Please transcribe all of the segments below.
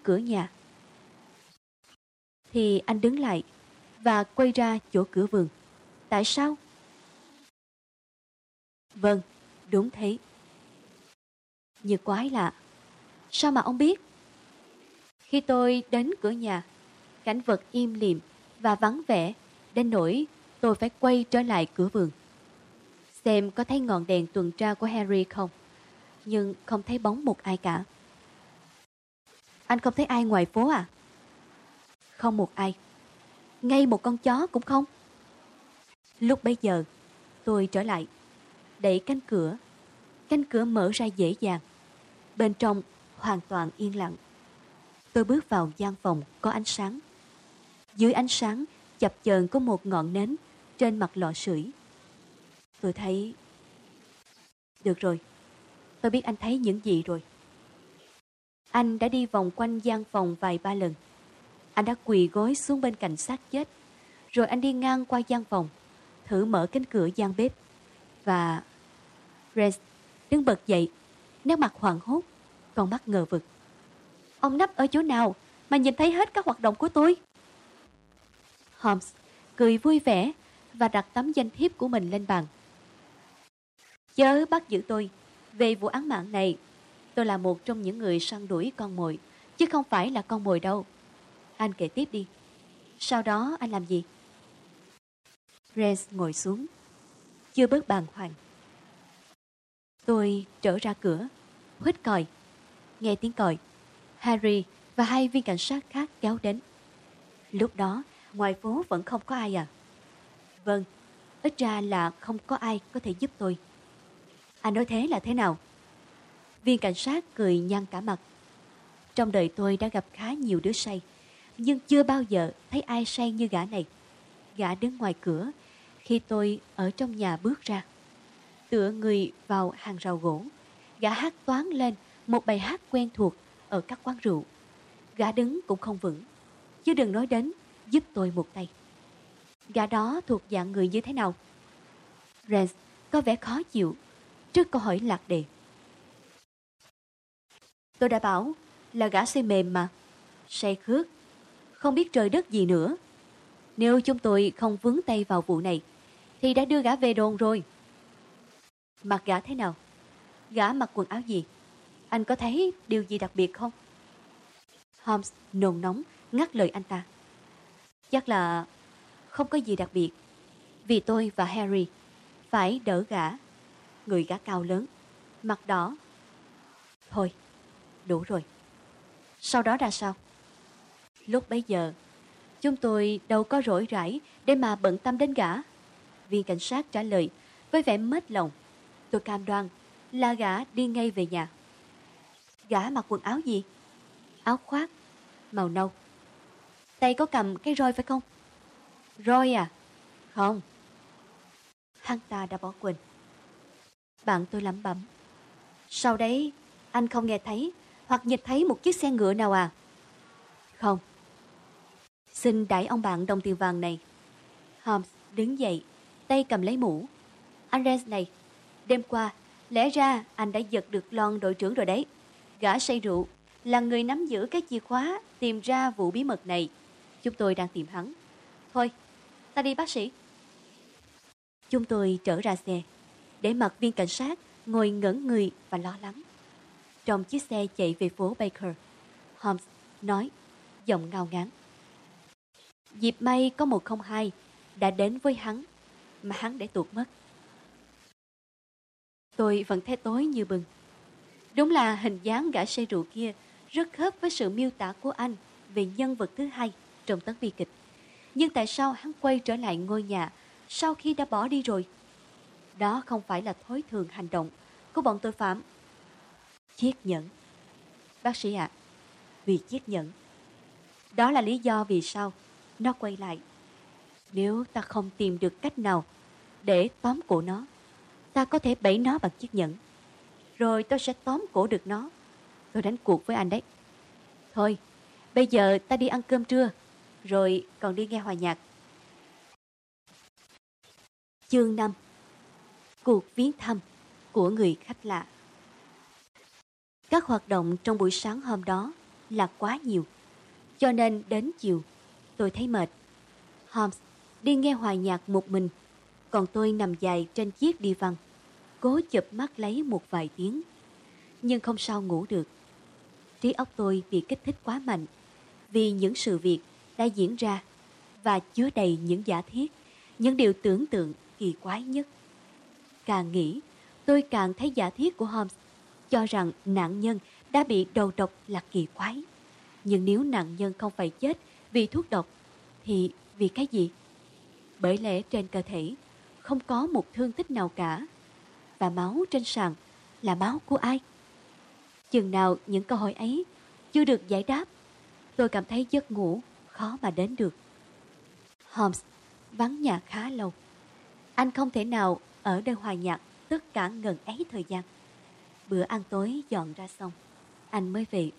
cửa nhà. Thì anh đứng lại và quay ra chỗ cửa vườn. Tại sao? Vâng, đúng thế. Nhưng quái lạ, sao mà ông biết? Khi tôi đến cửa nhà, cảnh vật im lìm và vắng vẻ đến nỗi tôi phải quay trở lại cửa vườn, xem có thấy ngọn đèn tuần tra của Harry không. Nhưng không thấy bóng một ai cả. Anh không thấy ai ngoài phố à? Không một ai. Ngay một con chó cũng không. Lúc bấy giờ, tôi trở lại, đẩy cánh cửa. Cánh cửa mở ra dễ dàng. Bên trong hoàn toàn yên lặng. Tôi bước vào gian phòng có ánh sáng. Dưới ánh sáng chập chờn có một ngọn nến trên mặt lò sưởi. Tôi thấy... Được rồi, tôi biết anh thấy những gì rồi. Anh đã đi vòng quanh gian phòng vài ba lần. Anh đã quỳ gối xuống bên cạnh xác chết. Rồi anh đi ngang qua gian phòng, thử mở cánh cửa gian bếp. Và... Rex đứng bật dậy, nét mặt hoảng hốt, con mắt ngờ vực. Ông nấp ở chỗ nào mà nhìn thấy hết các hoạt động của tôi? Holmes cười vui vẻ và đặt tấm danh thiếp của mình lên bàn. Chớ bắt giữ tôi về vụ án mạng này. Tôi là một trong những người săn đuổi con mồi, chứ không phải là con mồi đâu. Anh kể tiếp đi. Sau đó anh làm gì? Rex ngồi xuống, chưa bớt bàng hoàng. Tôi trở ra cửa, huýt còi. Nghe tiếng còi, Harry và hai viên cảnh sát khác kéo đến. Lúc đó, ngoài phố vẫn không có ai à? Vâng, ít ra là không có ai có thể giúp tôi. Anh nói thế là thế nào? Viên cảnh sát cười nhăn cả mặt. Trong đời tôi đã gặp khá nhiều đứa say, nhưng chưa bao giờ thấy ai say như gã này. Gã đứng ngoài cửa khi tôi ở trong nhà bước ra. Tựa người vào hàng rào gỗ, gã hát toáng lên một bài hát quen thuộc ở các quán rượu. Gã đứng cũng không vững, chứ đừng nói đến giúp tôi một tay. Gã đó thuộc dạng người như thế nào? Rex có vẻ khó chịu trước câu hỏi lạc đề. Tôi đã bảo là gã say mềm mà, say khước, không biết trời đất gì nữa. Nếu chúng tôi không vướng tay vào vụ này thì đã đưa gã về đồn rồi. Mặt gã thế nào? Gã mặc quần áo gì? Anh có thấy điều gì đặc biệt không? Holmes nôn nóng ngắt lời anh ta. Chắc là không có gì đặc biệt, vì tôi và Harry phải đỡ gã. Người gã cao lớn, mặt đỏ. Thôi, đủ rồi. Sau đó ra sao? Lúc bấy giờ, chúng tôi đâu có rỗi rãi để mà bận tâm đến gã. Viên cảnh sát trả lời với vẻ mết lòng. Tôi cam đoan là gã đi ngay về nhà. Gã mặc quần áo gì? Áo khoác màu nâu. Tay có cầm cái roi phải không? Roi à? Không. Hắn ta đã bỏ quên. Bạn tôi lẩm bẩm. Sau đấy anh không nghe thấy hoặc nhìn thấy một chiếc xe ngựa nào à? Không. Xin đãi ông bạn đồng tiền vàng này. Holmes đứng dậy, tay cầm lấy mũ. Anh Rex này, đêm qua lẽ ra anh đã giật được lon đội trưởng rồi đấy. Gã say rượu là người nắm giữ cái chìa khóa tìm ra vụ bí mật này. Chúng tôi đang tìm hắn. Thôi, ta đi bác sĩ. Chúng tôi trở ra xe, để mặc viên cảnh sát ngồi ngẩn người và lo lắng. Trong chiếc xe chạy về phố Baker, Holmes nói, giọng ngao ngán. Dịp may có 102 đã đến với hắn, mà hắn để tuột mất. Tôi vẫn thấy tối như bừng. Đúng là hình dáng gã say rượu kia rất khớp với sự miêu tả của anh về nhân vật thứ hai trong tấn bi kịch. Nhưng tại sao hắn quay trở lại ngôi nhà sau khi đã bỏ đi rồi? Đó không phải là thói thường hành động của bọn tội phạm. Chiếc nhẫn. Bác sĩ ạ, vì chiếc nhẫn. Đó là lý do vì sao nó quay lại. Nếu ta không tìm được cách nào để tóm cổ nó, ta có thể bẫy nó bằng chiếc nhẫn. Rồi tôi sẽ tóm cổ được nó. Tôi đánh cuộc với anh đấy. Thôi, bây giờ ta đi ăn cơm trưa, rồi còn đi nghe hòa nhạc. Chương 5. Cuộc viếng thăm của người khách lạ. Các hoạt động trong buổi sáng hôm đó là quá nhiều. Cho nên đến chiều, tôi thấy mệt. Holmes đi nghe hòa nhạc một mình, còn tôi nằm dài trên chiếc đi văn, cố chợp mắt lấy một vài tiếng, nhưng không sao ngủ được. Trí óc tôi bị kích thích quá mạnh vì những sự việc đã diễn ra và chứa đầy những giả thiết, những điều tưởng tượng kỳ quái nhất. Càng nghĩ, tôi càng thấy giả thiết của Holmes cho rằng nạn nhân đã bị đầu độc là kỳ quái. Nhưng nếu nạn nhân không phải chết vì thuốc độc, thì vì cái gì? Bởi lẽ trên cơ thể không có một thương tích nào cả, và máu trên sàn là máu của ai? Chừng nào những câu hỏi ấy chưa được giải đáp, tôi cảm thấy giấc ngủ khó mà đến được. Holmes vắng nhà khá lâu. Anh không thể nào ở nơi hòa nhạc tất cả ngần ấy thời gian. Bữa ăn tối dọn ra xong, anh mới về.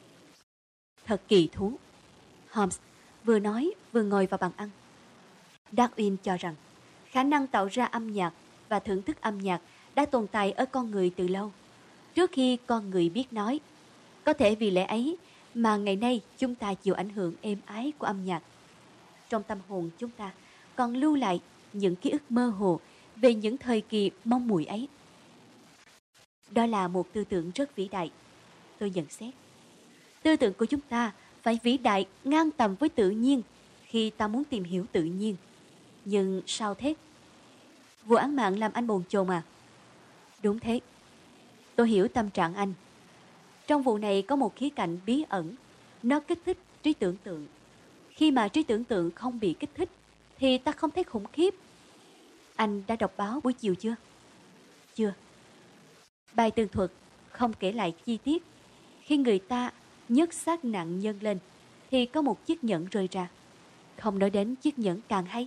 Thật kỳ thú, Holmes vừa nói vừa ngồi vào bàn ăn. Darwin cho rằng khả năng tạo ra âm nhạc và thưởng thức âm nhạc đã tồn tại ở con người từ lâu, trước khi con người biết nói. Có thể vì lẽ ấy mà ngày nay chúng ta chịu ảnh hưởng êm ái của âm nhạc. Trong tâm hồn chúng ta còn lưu lại những ký ức mơ hồ về những thời kỳ mong mùi ấy. Đó là một tư tưởng rất vĩ đại, tôi nhận xét. Tư tưởng của chúng ta phải vĩ đại ngang tầm với tự nhiên khi ta muốn tìm hiểu tự nhiên. Nhưng sao thế? Vụ án mạng làm anh bồn chồn à? Đúng thế. Tôi hiểu tâm trạng anh. Trong vụ này có một khía cạnh bí ẩn. Nó kích thích trí tưởng tượng. Khi mà trí tưởng tượng không bị kích thích thì ta không thấy khủng khiếp. Anh đã đọc báo buổi chiều chưa? Chưa. Bài tường thuật không kể lại chi tiết. Khi người ta nhấc xác nạn nhân lên thì có một chiếc nhẫn rơi ra. Không nói đến chiếc nhẫn càng hay.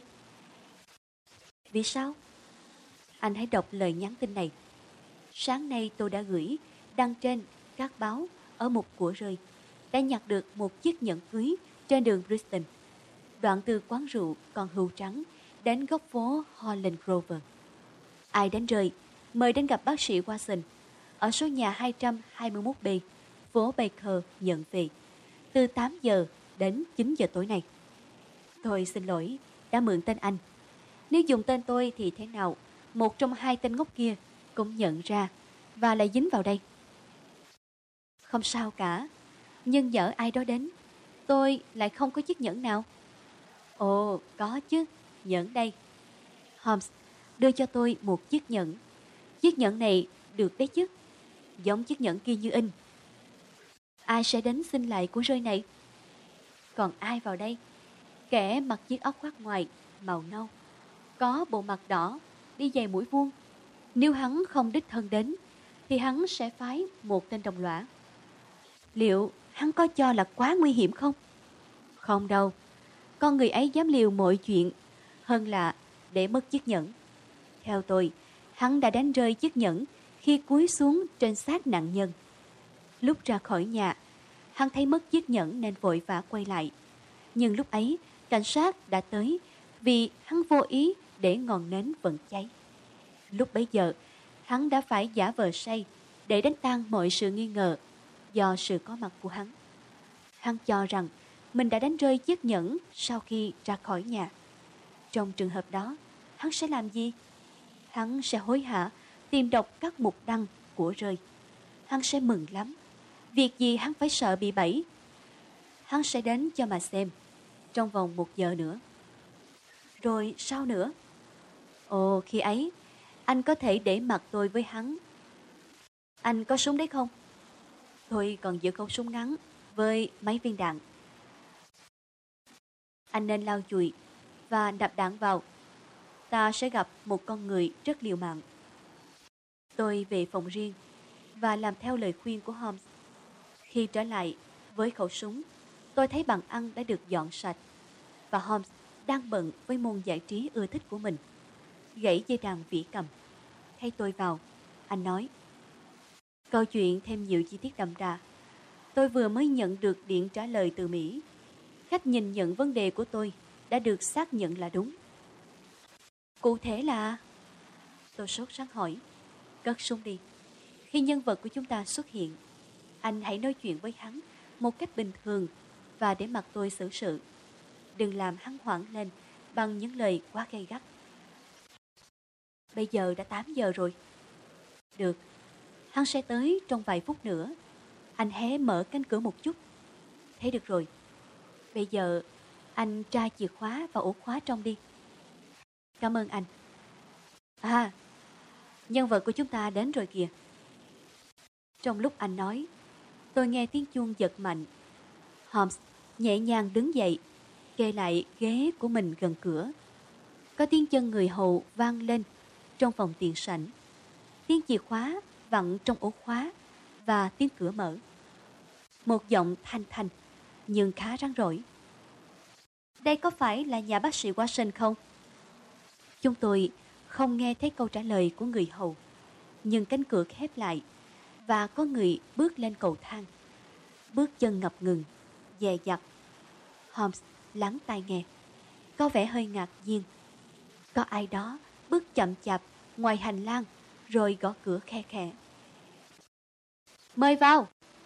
Vì sao? Anh hãy đọc lời nhắn tin này. Sáng nay tôi đã gửi, đăng trên các báo ở một của rơi. Đã nhặt được một chiếc nhẫn cưới trên đường Bristol. Đoạn từ quán rượu Con Hươu Trắng đến góc phố Holland Grove. Ai đánh rơi, mời đến gặp bác sĩ Watson ở số nhà 221B, phố Baker nhận về, từ 8 giờ đến 9 giờ tối nay. Tôi xin lỗi đã mượn tên anh. Nếu dùng tên tôi thì thế nào một trong hai tên ngốc kia cũng nhận ra và lại dính vào đây. Không sao cả, nhưng nhỡ ai đó đến, tôi lại không có chiếc nhẫn nào. Ồ, có chứ, nhẫn đây. Holmes đưa cho tôi một chiếc nhẫn. Chiếc nhẫn này được đấy chứ, giống chiếc nhẫn kia như in. Ai sẽ đến xin lại của rơi này? Còn ai vào đây? Kẻ mặc chiếc áo khoác ngoài màu nâu, có bộ mặt đỏ, đi giày mũi vuông. Nếu hắn không đích thân đến thì hắn sẽ phái một tên đồng lõa. Liệu hắn có cho là quá nguy hiểm không? Không đâu. Con người ấy dám liều mọi chuyện hơn là để mất chiếc nhẫn. Theo tôi, hắn đã đánh rơi chiếc nhẫn khi cúi xuống trên xác nạn nhân. Lúc ra khỏi nhà, hắn thấy mất chiếc nhẫn nên vội vã quay lại. Nhưng lúc ấy, cảnh sát đã tới vì hắn vô ý để ngọn nến vẫn cháy. Lúc bấy giờ, hắn đã phải giả vờ say để đánh tan mọi sự nghi ngờ do sự có mặt của hắn. Hắn cho rằng mình đã đánh rơi chiếc nhẫn sau khi ra khỏi nhà. Trong trường hợp đó, hắn sẽ làm gì? Hắn sẽ hối hả tìm đọc các mục đăng của rơi. Hắn sẽ mừng lắm. Việc gì hắn phải sợ bị bẫy? Hắn sẽ đến cho mà xem trong vòng 1 giờ nữa. Rồi sao nữa? Ồ, khi ấy anh có thể để mặc tôi với hắn. Anh có súng đấy không? Tôi còn giữ khẩu súng ngắn với mấy viên đạn. Anh nên lau chùi và đập đạn vào. Ta sẽ gặp một con người rất liều mạng. Tôi về phòng riêng và làm theo lời khuyên của Holmes. Khi trở lại với khẩu súng, tôi thấy bàn ăn đã được dọn sạch và Holmes đang bận với môn giải trí ưa thích của mình, gãy dây đàn vĩ cầm. Thấy tôi vào, anh nói: câu chuyện thêm nhiều chi tiết đậm đà. Tôi vừa mới nhận được điện trả lời từ Mỹ. Cách nhìn nhận vấn đề của tôi đã được xác nhận là đúng. Cụ thể là... Tôi sốt sắng hỏi: cất súng đi. Khi nhân vật của chúng ta xuất hiện, anh hãy nói chuyện với hắn một cách bình thường và để mặc tôi xử sự. Đừng làm hắn hoảng lên bằng những lời quá gay gắt. Bây giờ đã 8 giờ rồi. Được, hắn sẽ tới trong vài phút nữa. Anh hé mở cánh cửa một chút. Thế được rồi. Bây giờ anh tra chìa khóa và ổ khóa trong đi. Cảm ơn anh. À, nhân vật của chúng ta đến rồi kìa. Trong lúc anh nói, tôi nghe tiếng chuông giật mạnh. Holmes nhẹ nhàng đứng dậy, kê lại ghế của mình gần cửa. Có tiếng chân người hầu vang lên trong phòng tiền sảnh. Tiếng chìa khóa vặn trong ổ khóa và tiếng cửa mở. Một giọng thanh thanh nhưng khá rắn rỏi. Đây có phải là nhà bác sĩ Watson không? Chúng tôi không nghe thấy câu trả lời của người hầu, nhưng cánh cửa khép lại và có người bước lên cầu thang. Bước chân ngập ngừng, dè dặt. Holmes lắng tai nghe, có vẻ hơi ngạc nhiên. Có ai đó bước chậm chạp ngoài hành lang rồi gõ cửa khe khẽ. Mời vào!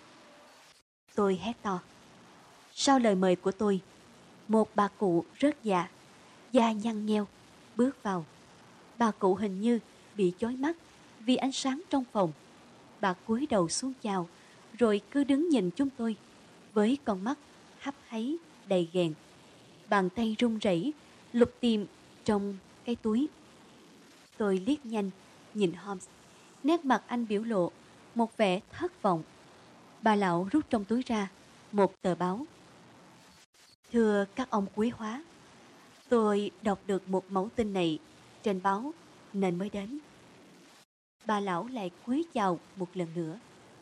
Tôi hét to. Sau lời mời của tôi, một bà cụ rất già, da nhăn nheo, bước vào. Bà cụ hình như bị chói mắt vì ánh sáng trong phòng. Bà cúi đầu xuống chào, rồi cứ đứng nhìn chúng tôi với con mắt hấp háy đầy ghẹn. Bàn tay run rẩy lục tìm trong cái túi. Tôi liếc nhanh nhìn Holmes. Nét mặt anh biểu lộ một vẻ thất vọng. Bà lão rút trong túi ra một tờ báo. Thưa các ông quý hóa, tôi đọc được một mẫu tin này trên báo nên mới đến. Bà lão lại cúi chào một lần nữa.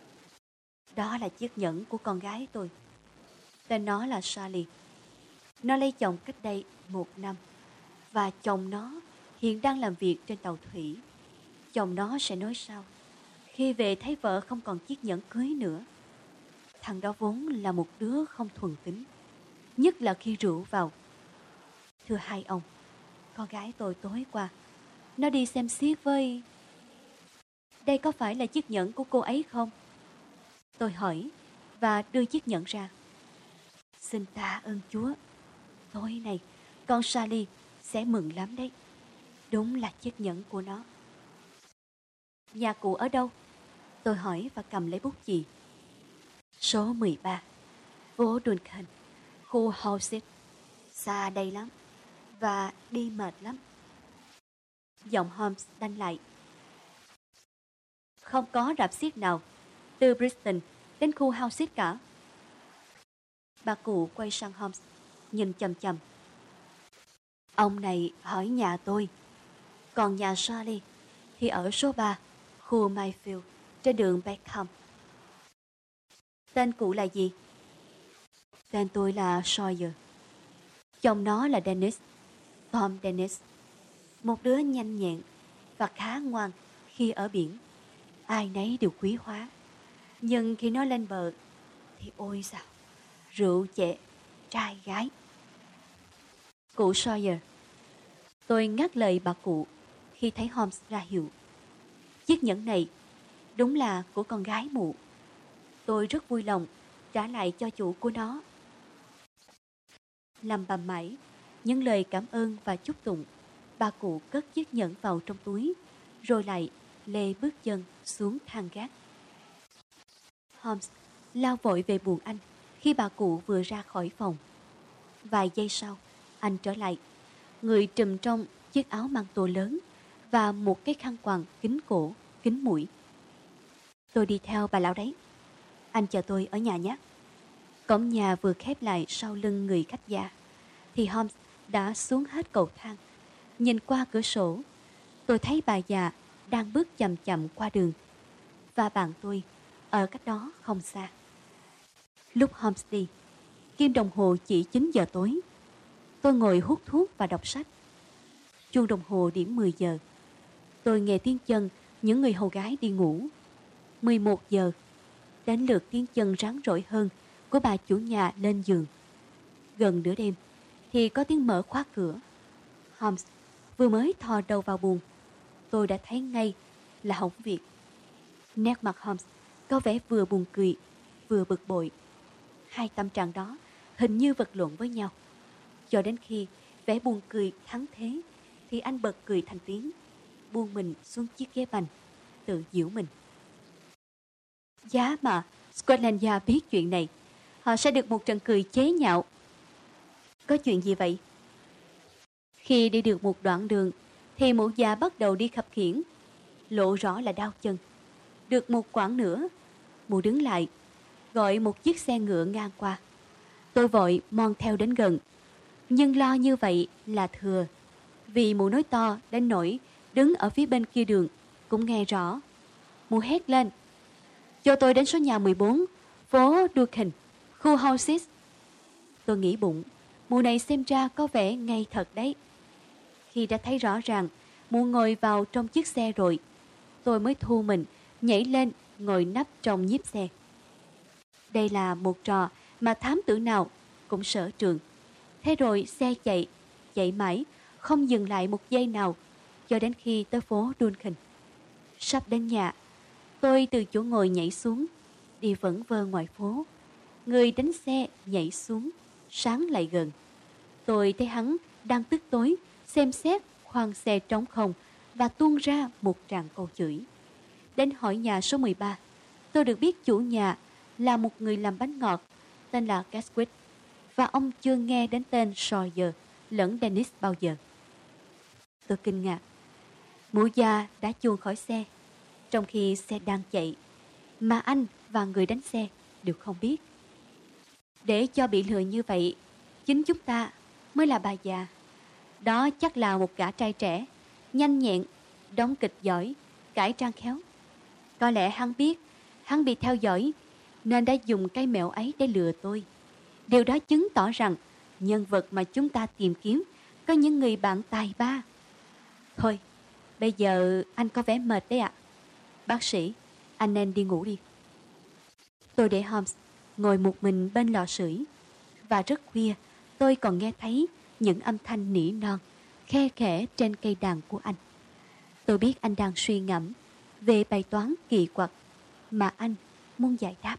Đó là chiếc nhẫn của con gái tôi. Tên nó là Sally. Nó lấy chồng cách đây 1 năm. Và chồng nó hiện đang làm việc trên tàu thủy. Chồng nó sẽ nói sao khi về thấy vợ không còn chiếc nhẫn cưới nữa. Thằng đó vốn là một đứa không thuần tính, nhất là khi rượu vào. Thưa hai ông, con gái tôi tối qua nó đi xem xiếc với... Đây có phải là chiếc nhẫn của cô ấy không? Tôi hỏi và đưa chiếc nhẫn ra. Xin tạ ơn Chúa, tối nay con Sally sẽ mừng lắm đấy. Đúng là chiếc nhẫn của nó. Nhà cụ ở đâu? Tôi hỏi và cầm lấy bút chì. Số 13, phố Duncan, khu House. Xa đây lắm và đi mệt lắm. Giọng Holmes đanh lại. Không có rạp xiếc nào từ Bristol đến khu House cả. Bà cụ quay sang Holmes, nhìn chằm chằm. Ông này hỏi nhà tôi, còn nhà Charlie thì ở số 3, khu Mayfield, trên đường Beckham. Tên cụ là gì? Tên tôi là Sawyer. Chồng nó là Dennis, Tom Dennis. Một đứa nhanh nhẹn và khá ngoan khi ở biển. Ai nấy đều quý hóa. Nhưng khi nó lên bờ thì ôi sao, rượu chè, trai gái. Cụ Sawyer. Tôi ngắt lời bà cụ khi thấy Holmes ra hiệu. Chiếc nhẫn này đúng là của con gái mụ. Tôi rất vui lòng trả lại cho chủ của nó. Lầm bầm mãi những lời cảm ơn và chúc tụng, bà cụ cất chiếc nhẫn vào trong túi, rồi lại lê bước chân xuống thang gác. Holmes lao vội về buồng anh khi bà cụ vừa ra khỏi phòng. Vài giây sau, anh trở lại, người trùm trong chiếc áo măng tô lớn và một cái khăn quàng kín cổ, kín mũi. Tôi đi theo bà lão đấy. Anh chờ tôi ở nhà nhé. Cổng nhà vừa khép lại sau lưng người khách già, thì Holmes đã xuống hết cầu thang. Nhìn qua cửa sổ, tôi thấy bà già đang bước chậm chậm qua đường, và bạn tôi ở cách đó không xa. Lúc Holmes đi, kim đồng hồ chỉ 9 giờ tối. Tôi ngồi hút thuốc và đọc sách. Chuông đồng hồ điểm 10 giờ. Tôi nghe tiếng chân những người hầu gái đi ngủ. 11 giờ, đến lượt tiếng chân rắn rỏi hơn của bà chủ nhà lên giường. Gần nửa đêm thì có tiếng mở khóa cửa. Holmes vừa mới thò đầu vào buồng, tôi đã thấy ngay là hỏng việc. Nét mặt Holmes có vẻ vừa buồn cười vừa bực bội. hai tâm trạng đó hình như vật lộn với nhau. Cho đến khi vẻ buồn cười thắng thế, thì anh bật cười thành tiếng, buông mình xuống chiếc ghế bành, tự giễu mình. Giá mà Scotland Yard biết chuyện này, họ sẽ được một trận cười chế nhạo. Có chuyện gì vậy? Khi đi được một đoạn đường, thì mụ già bắt đầu đi khập khiễng, lộ rõ là đau chân. Được một quãng nữa, mụ đứng lại, gọi một chiếc xe ngựa ngang qua. Tôi vội mon theo đến gần, nhưng lo như vậy là thừa, vì mụ nói to đến nỗi đứng ở phía bên kia đường cũng nghe rõ. Mụ hét lên: cho tôi đến số nhà 14, phố Durkin, khu Houses. Tôi nghĩ bụng, mụ này xem ra có vẻ ngây thật đấy. Khi đã thấy rõ ràng mụ ngồi vào trong chiếc xe rồi, tôi mới thu mình nhảy lên ngồi nắp trong nhíp xe. Đây là một trò mà thám tử nào cũng sở trường. Thế rồi xe chạy mãi, không dừng lại một giây nào, cho đến khi tới phố Duncan. Sắp đến nhà, tôi từ chỗ ngồi nhảy xuống, đi vẩn vơ ngoài phố. Người đánh xe nhảy xuống, sáng lại gần. Tôi thấy hắn đang tức tối, xem xét khoang xe trống không và tuôn ra một tràng câu chửi. Đến hỏi nhà số 13, tôi được biết chủ nhà là một người làm bánh ngọt tên là Gasquet, và ông chưa nghe đến tên Sawyer lẫn Dennis bao giờ. Tôi kinh ngạc. Mụ già đã chuồn khỏi xe, trong khi xe đang chạy, mà anh và người đánh xe đều không biết. Để cho bị lừa như vậy, chính chúng ta mới là bà già. Đó chắc là một gã trai trẻ, nhanh nhẹn, đóng kịch giỏi, cải trang khéo. Có lẽ hắn biết hắn bị theo dõi, nên đã dùng cái mẹo ấy để lừa tôi. Điều đó chứng tỏ rằng nhân vật mà chúng ta tìm kiếm có những người bạn tài ba. Thôi, bây giờ anh có vẻ mệt đấy ạ. Bác sĩ, anh nên đi ngủ đi. Tôi để Holmes ngồi một mình bên lò sưởi, và rất khuya tôi còn nghe thấy những âm thanh nỉ non, khe khẽ trên cây đàn của anh. Tôi biết anh đang suy ngẫm về bài toán kỳ quặc mà anh muốn giải đáp.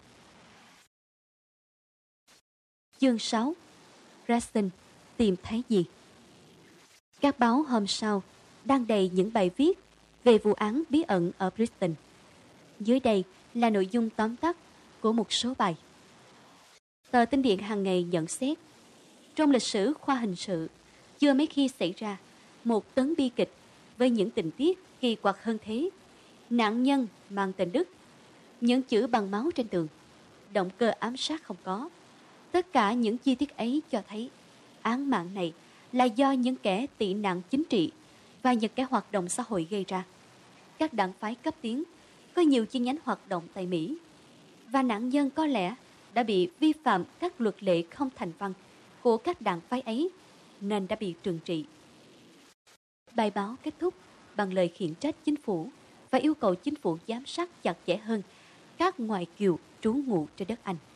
Chương 6. Preston tìm thấy gì? Các báo hôm sau đăng đầy những bài viết về vụ án bí ẩn ở Preston. Dưới đây là nội dung tóm tắt của một số bài. Tờ Tinh Điện hàng ngày nhận xét: trong lịch sử khoa hình sự, chưa mấy khi xảy ra một tấn bi kịch với những tình tiết kỳ quặc hơn thế. Nạn nhân mang tên Đức, những chữ bằng máu trên tường, động cơ ám sát không có. Tất cả những chi tiết ấy cho thấy án mạng này là do những kẻ tị nạn chính trị và những kẻ hoạt động xã hội gây ra. Các đảng phái cấp tiến có nhiều chi nhánh hoạt động tại Mỹ, và nạn nhân có lẽ đã bị vi phạm các luật lệ không thành văn của các đảng phái ấy, nên đã bị trừng trị. Bài báo kết thúc bằng lời khiển trách chính phủ và yêu cầu chính phủ giám sát chặt chẽ hơn các ngoại kiều trú ngụ trên đất Anh.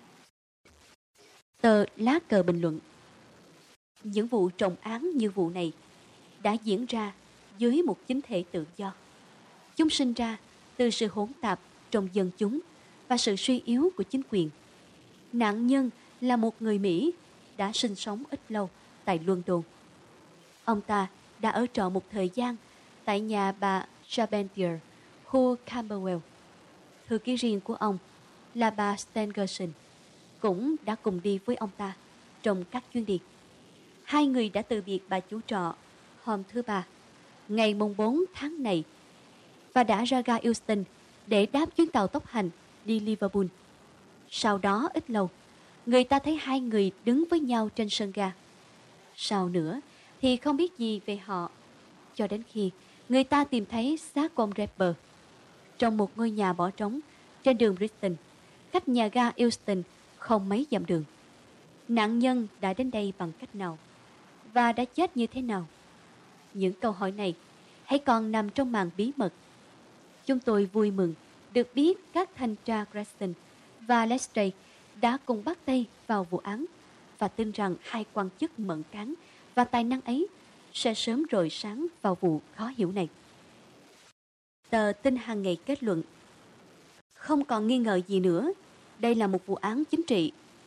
Tờ Lá Cờ bình luận: những vụ trọng án như vụ này đã diễn ra dưới một chính thể tự do. Chúng sinh ra từ sự hỗn tạp trong dân chúng và sự suy yếu của chính quyền. Nạn nhân là một người Mỹ đã sinh sống ít lâu tại London. Ông ta đã ở trọ một thời gian tại nhà bà Charpentier, khu Camberwell. Thư ký riêng của ông là bà Stangerson cũng đã cùng đi với ông ta trong các chuyến đi. Hai người đã từ biệt bà chủ trọ hôm thứ Ba, ngày mùng 4 tháng này, và đã ra ga Euston để đáp chuyến tàu tốc hành đi Liverpool. Sau đó ít lâu, người ta thấy hai người đứng với nhau trên sân ga. Sau nữa thì không biết gì về họ, cho đến khi người ta tìm thấy xác của ông Draper trong một ngôi nhà bỏ trống trên đường Brixton, cách nhà ga Euston không mấy dặm đường. Nạn nhân đã đến đây bằng cách nào và đã chết như thế nào? Những câu hỏi này hãy còn nằm trong màn bí mật. Chúng tôi vui mừng được biết các thanh tra Creston và Lestrade đã cùng bắt tay vào vụ án, và tin rằng hai quan chức mẫn cán và tài năng ấy sẽ sớm rọi sáng vào vụ khó hiểu này. Tờ Tin hàng ngày kết luận: không còn nghi ngờ gì nữa, đây là một vụ án chính trị.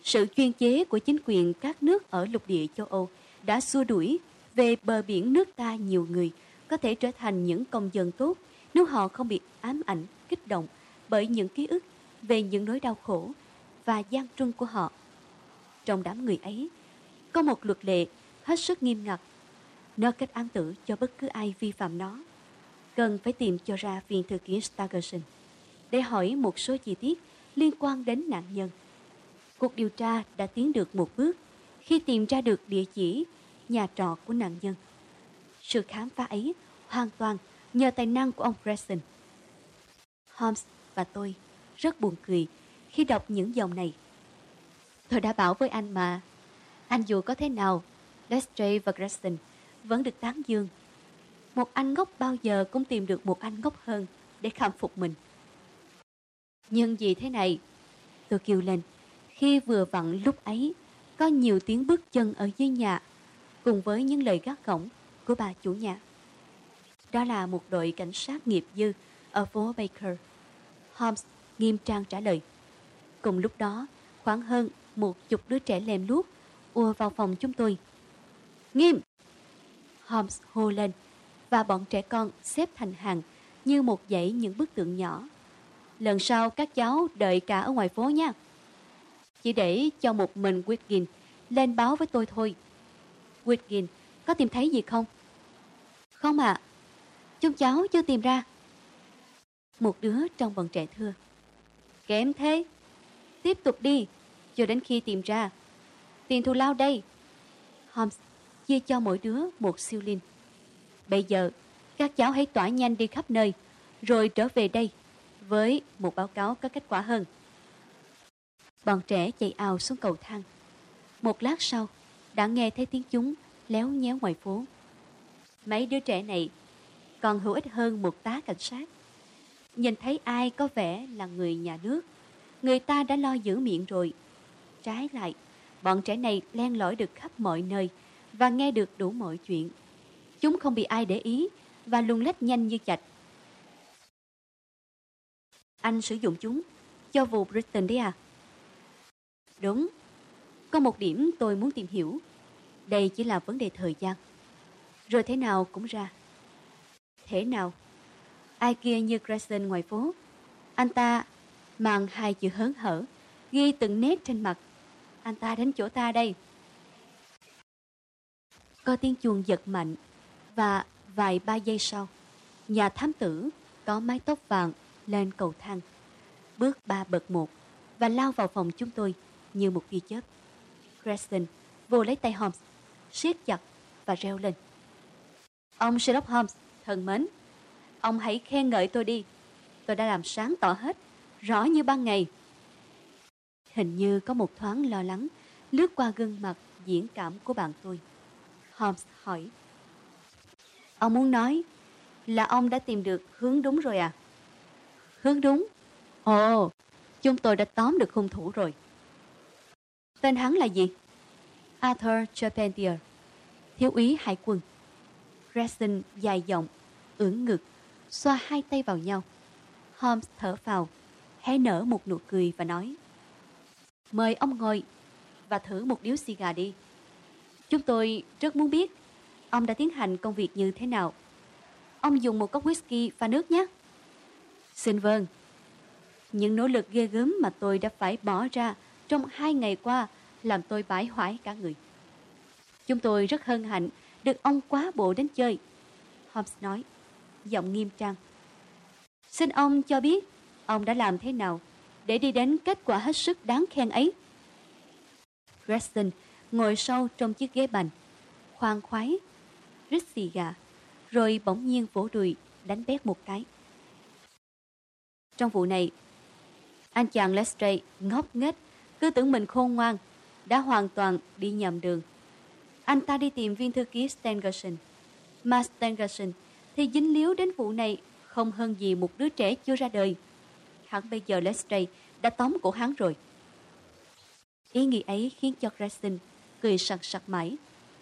Sự chuyên chế của chính quyền các nước ở lục địa châu Âu đã xua đuổi về bờ biển nước ta nhiều người có thể trở thành những công dân tốt nếu họ không bị ám ảnh, kích động bởi những ký ức về những nỗi đau khổ và gian truân của họ. Trong đám người ấy, có một luật lệ hết sức nghiêm ngặt. Nó kết án tử cho bất cứ ai vi phạm nó. Cần phải tìm cho ra viên thư ký Stangerson để hỏi một số chi tiết liên quan đến nạn nhân. Cuộc điều tra đã tiến được một bước khi tìm ra được địa chỉ nhà trọ của nạn nhân. Sự khám phá ấy hoàn toàn nhờ tài năng của ông Grayson. Holmes và tôi rất buồn cười khi đọc những dòng này. Tôi đã bảo với anh mà, anh dù có thế nào, Lestrade và Grayson vẫn được tán dương. Một anh ngốc bao giờ cũng tìm được một anh ngốc hơn để khâm phục mình. Nhưng vì thế này, tôi kêu lên khi vừa vặn lúc ấy có nhiều tiếng bước chân ở dưới nhà cùng với những lời gác gỏng của bà chủ nhà. Đó là một đội cảnh sát nghiệp dư ở phố Baker. Holmes nghiêm trang trả lời. Cùng lúc đó, khoảng hơn 10 đứa trẻ lem luốc ùa vào phòng chúng tôi. Nghiêm! Holmes hô lên và bọn trẻ con xếp thành hàng như một dãy những bức tượng nhỏ. Lần sau các cháu đợi cả ở ngoài phố nha. Chỉ để cho một mình Whitgin lên báo với tôi thôi. Whitgin, có tìm thấy gì không? Không ạ. Chúng cháu chưa tìm ra. Một đứa trong bọn trẻ thưa. Kém thế. Tiếp tục đi, cho đến khi tìm ra. Tiền thù lao đây. Holmes chia cho mỗi đứa một siêu linh. Bây giờ, các cháu hãy tỏa nhanh đi khắp nơi, rồi trở về đây với một báo cáo có kết quả hơn. Bọn trẻ chạy ào xuống cầu thang. Một lát sau, đã nghe thấy tiếng chúng léo nhéo ngoài phố. Mấy đứa trẻ này còn hữu ích hơn một tá cảnh sát. Nhìn thấy ai có vẻ là người nhà nước, người ta đã lo giữ miệng rồi. Trái lại, bọn trẻ này len lỏi được khắp mọi nơi và nghe được đủ mọi chuyện. Chúng không bị ai để ý và luồn lách nhanh như chạch. Anh sử dụng chúng cho vụ Britain đấy à? Đúng. Có một điểm tôi muốn tìm hiểu. Đây chỉ là vấn đề thời gian. Rồi thế nào cũng ra. Thế nào? Ai kia như Grayson ngoài phố. Anh ta mang hai chữ hớn hở, ghi từng nét trên mặt. Anh ta đến chỗ ta đây. Có tiếng chuông giật mạnh và vài ba giây sau, nhà thám tử có mái tóc vàng lên cầu thang, bước 3 bậc 1 và lao vào phòng chúng tôi như một tia chớp. Grayson vô lấy tay Holmes, siết chặt và reo lên. Ông Sherlock Holmes, thân mến, ông hãy khen ngợi tôi đi. Tôi đã làm sáng tỏ hết, rõ như ban ngày. Hình như có một thoáng lo lắng lướt qua gương mặt diễn cảm của bạn tôi. Holmes hỏi. Ông muốn nói là ông đã tìm được hướng đúng rồi à? Hướng đúng? Ồ, chúng tôi đã tóm được hung thủ rồi. Tên hắn là gì? Arthur Charpentier, thiếu úy hải quân. Grayson dài giọng, ưỡn ngực, xoa hai tay vào nhau. Holmes thở phào, hé nở một nụ cười và nói. Mời ông ngồi và thử một điếu xì gà đi. Chúng tôi rất muốn biết ông đã tiến hành công việc như thế nào. Ông dùng một cốc whisky pha nước nhé. Xin vâng. Những nỗ lực ghê gớm mà tôi đã phải bỏ ra trong 2 ngày qua làm tôi bãi hoại cả người. Chúng tôi rất hân hạnh được ông quá bộ đến chơi. Holmes nói, giọng nghiêm trang. Xin ông cho biết ông đã làm thế nào để đi đến kết quả hết sức đáng khen ấy. Grayson ngồi sâu trong chiếc ghế bành, khoan khoái, rít xì gà, rồi bỗng nhiên vỗ đùi đánh bét một cái. Trong vụ này, anh chàng Lestrade ngốc nghếch, cứ tưởng mình khôn ngoan, đã hoàn toàn đi nhầm đường. Anh ta đi tìm viên thư ký Stangerson, mà Stangerson thì dính líu đến vụ này không hơn gì một đứa trẻ chưa ra đời. Hẳn bây giờ Lestrade đã tóm cổ hắn rồi. Ý nghĩ ấy khiến cho Grayson cười sặc sặc mãi.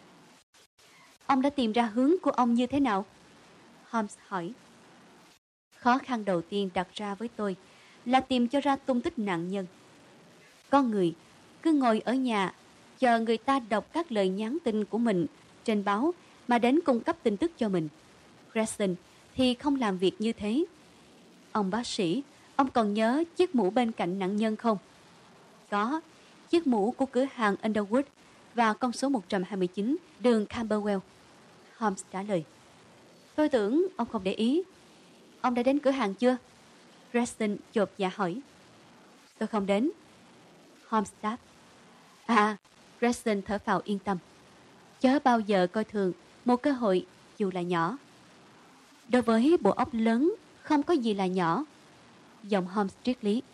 Ông đã tìm ra hướng của ông như thế nào? Holmes hỏi. Khó khăn đầu tiên đặt ra với tôi là tìm cho ra tung tích nạn nhân. Con người cứ ngồi ở nhà chờ người ta đọc các lời nhắn tin của mình trên báo mà đến cung cấp tin tức cho mình. Grayson thì không làm việc như thế. Ông bác sĩ, ông còn nhớ chiếc mũ bên cạnh nạn nhân không? Có, chiếc mũ của cửa hàng Underwood và con số 129 đường Camberwell. Holmes trả lời. Tôi tưởng ông không để ý. Ông đã đến cửa hàng chưa? Grayson chột dạ hỏi. Tôi không đến. Holmes đáp. À, Grayson thở phào yên tâm. Chớ bao giờ coi thường một cơ hội dù là nhỏ. Đối với bộ óc lớn không có gì là nhỏ. Giọng Holmes triết lý.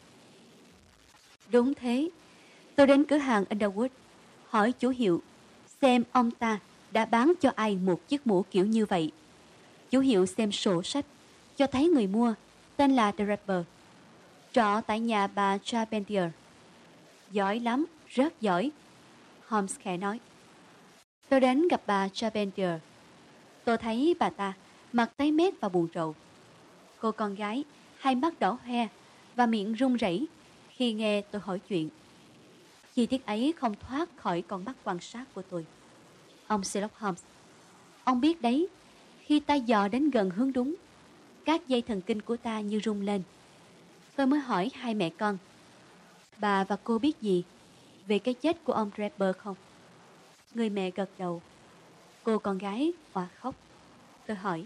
Đúng thế. Tôi đến cửa hàng Underwood, hỏi chủ hiệu xem ông ta đã bán cho ai một chiếc mũ kiểu như vậy. Chủ hiệu xem sổ sách, cho thấy người mua tên là Draper, trọ tại nhà bà Charpentier. Giỏi lắm, rất giỏi, Holmes khẽ nói. Tôi đến gặp bà Charpentier. Tôi thấy bà ta mặt tái mét và buồn rầu. Cô con gái, hai mắt đỏ hoe và miệng run rẩy khi nghe tôi hỏi chuyện. Chi tiết ấy không thoát khỏi con mắt quan sát của tôi. Ông Sherlock Holmes, ông biết đấy, khi ta dò đến gần hướng đúng, các dây thần kinh của ta như rung lên. Tôi mới hỏi hai mẹ con, bà và cô biết gì về cái chết của ông Draper không? Người mẹ gật đầu. Cô con gái òa khóc. Tôi hỏi,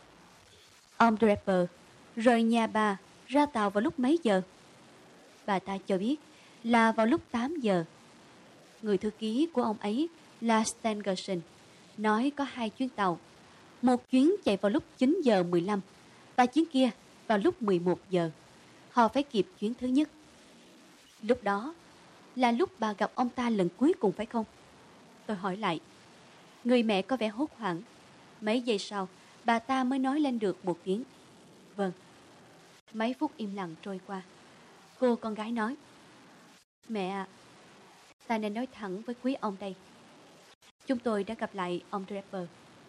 ông Draper rời nhà bà ra tàu vào lúc mấy giờ? Bà ta cho biết là vào lúc 8 giờ. Người thư ký của ông ấy là Stangerson nói có 2 chuyến tàu. Một chuyến chạy vào lúc 9 giờ 15 và chuyến kia vào lúc 11 giờ. Họ phải kịp chuyến thứ nhất. Lúc đó là lúc bà gặp ông ta lần cuối cùng phải không? Tôi hỏi lại. Người mẹ có vẻ hốt hoảng. Mấy giây sau, bà ta mới nói lên được một tiếng. Vâng. Mấy phút im lặng trôi qua. Cô con gái nói. Mẹ à, ta nên nói thẳng với quý ông đây. Chúng tôi đã gặp lại ông Draper.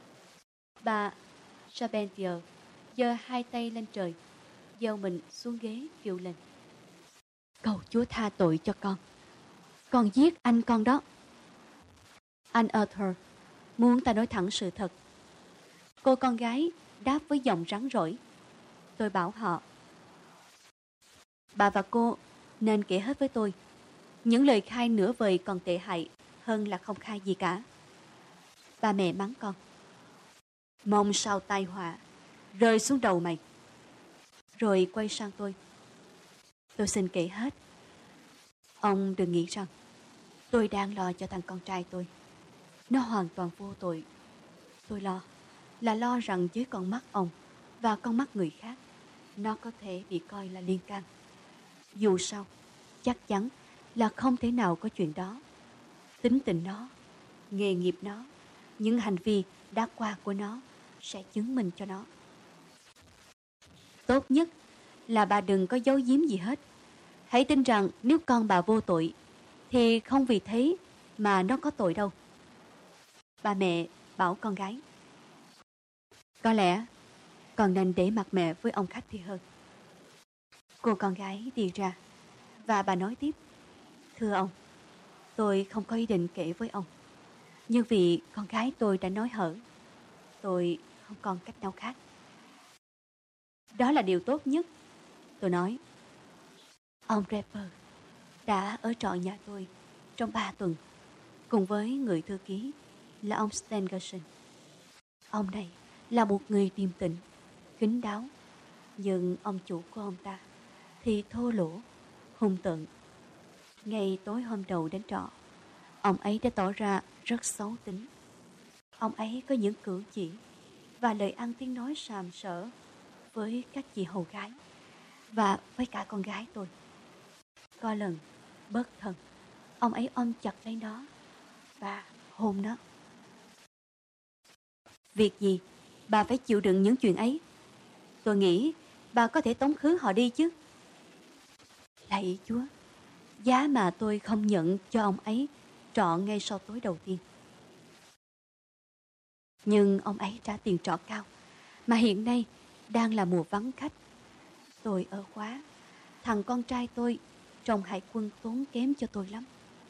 Bà Charpentier giơ hai tay lên trời, giơ mình xuống ghế kêu lên. Cầu Chúa tha tội cho con. Con giết anh con đó. Anh Arthur muốn ta nói thẳng sự thật. Cô con gái đáp với giọng rắn rỏi. Tôi bảo họ. Bà và cô nên kể hết với tôi. Những lời khai nửa vời còn tệ hại hơn là không khai gì cả. Ba mẹ mắng con. Mong sao tai họa rơi xuống đầu mày. Rồi quay sang tôi. Tôi xin kể hết. Ông đừng nghĩ rằng tôi đang lo cho thằng con trai tôi. Nó hoàn toàn vô tội. Tôi lo rằng dưới con mắt ông và con mắt người khác, nó có thể bị coi là liên can. Dù sao, chắc chắn là không thể nào có chuyện đó. Tính tình nó, nghề nghiệp nó, những hành vi đã qua của nó sẽ chứng minh cho nó. Tốt nhất là bà đừng có giấu giếm gì hết. Hãy tin rằng nếu con bà vô tội thì không vì thế mà nó có tội đâu. Ba mẹ bảo con gái. Có lẽ con nên để mặt mẹ với ông khách thì hơn. Cô con gái đi ra và bà nói tiếp. Thưa ông, tôi không có ý định kể với ông. Nhưng vì con gái tôi đã nói hở, tôi không còn cách nào khác. Đó là điều tốt nhất, tôi nói. Ông Draper đã ở trọ nhà tôi trong 3 tuần cùng với người thư ký là ông Stangerson. Ông này là một người điềm tĩnh, kín đáo, nhưng ông chủ của ông ta thì thô lỗ, hung tợn. Ngày tối hôm đầu đến trọ, ông ấy đã tỏ ra rất xấu tính. Ông ấy có những cử chỉ và lời ăn tiếng nói sàm sỡ với các chị hầu gái và với cả con gái tôi. Có lần, bất thần, ông ấy ôm chặt lấy nó và hôn nó. Việc gì bà phải chịu đựng những chuyện ấy? Tôi nghĩ bà có thể tống khứ họ đi chứ. Lạy Chúa, giá mà tôi không nhận cho ông ấy trọ ngay sau tối đầu tiên. Nhưng ông ấy trả tiền trọ cao, mà hiện nay đang là mùa vắng khách. Tôi ở quá, thằng con trai tôi trong hải quân tốn kém cho tôi lắm.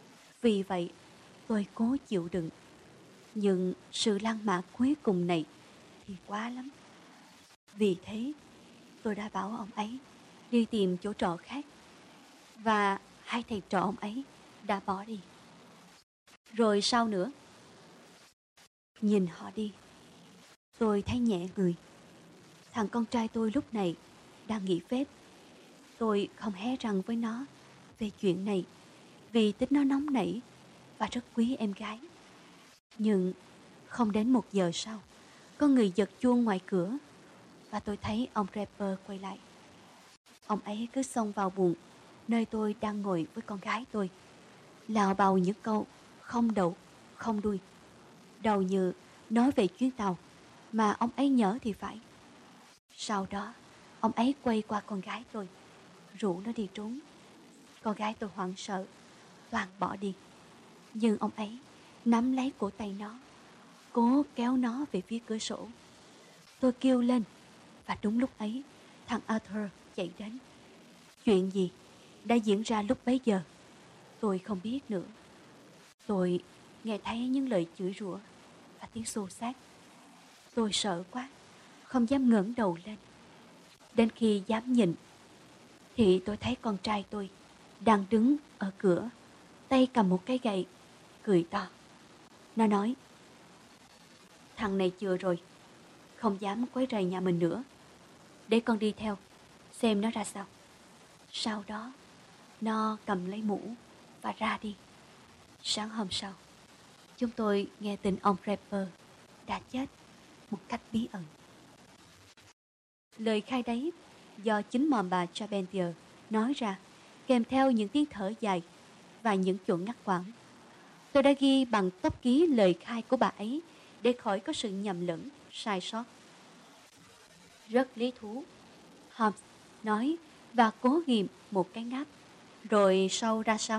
Vì vậy, tôi cố chịu đựng. Nhưng sự lăng mạ cuối cùng này thì quá lắm. Vì thế, tôi đã bảo ông ấy đi tìm chỗ trọ khác. Và hai thầy trọ ông ấy đã bỏ đi. Rồi sao nữa? Nhìn họ đi, tôi thấy nhẹ người. Thằng con trai tôi lúc này đang nghỉ phép. Tôi không hé răng với nó về chuyện này vì tính nó nóng nảy và rất quý em gái. Nhưng không đến 1 giờ sau, có người giật chuông ngoài cửa và tôi thấy ông Draper quay lại. Ông ấy cứ xông vào buồng nơi tôi đang ngồi với con gái tôi, lào bào những câu không đầu không đuôi, đầu như nói về chuyến tàu mà ông ấy nhớ thì phải. Sau đó ông ấy quay qua con gái tôi, rủ nó đi trốn. Con gái tôi hoảng sợ, toàn bỏ đi. Nhưng ông ấy nắm lấy cổ tay nó, cố kéo nó về phía cửa sổ. Tôi kêu lên và đúng lúc ấy thằng Arthur chạy đến. Chuyện gì đã diễn ra lúc bấy giờ tôi không biết nữa. Tôi nghe thấy những lời chửi rủa và tiếng xô xát. Tôi sợ quá, không dám ngẩng đầu lên. Đến khi dám nhìn thì tôi thấy con trai tôi đang đứng ở cửa, tay cầm một cái gậy, cười to. Nó nói: "Thằng này chừa rồi, không dám quấy rầy nhà mình nữa. Để con đi theo, xem nó ra sao." Sau đó, nó cầm lấy mũ và ra đi. Sáng hôm sau, chúng tôi nghe tin ông Draper đã chết một cách bí ẩn. Lời khai đấy do chính mồm bà Charpentier nói ra, kèm theo những tiếng thở dài và những chỗ ngắt quãng. Tôi đã ghi bằng tốc ký lời khai của bà ấy để khỏi có sự nhầm lẫn, sai sót. Rất lý thú, Holmes nói và cố ghim một cái ngáp. Rồi sau ra sao?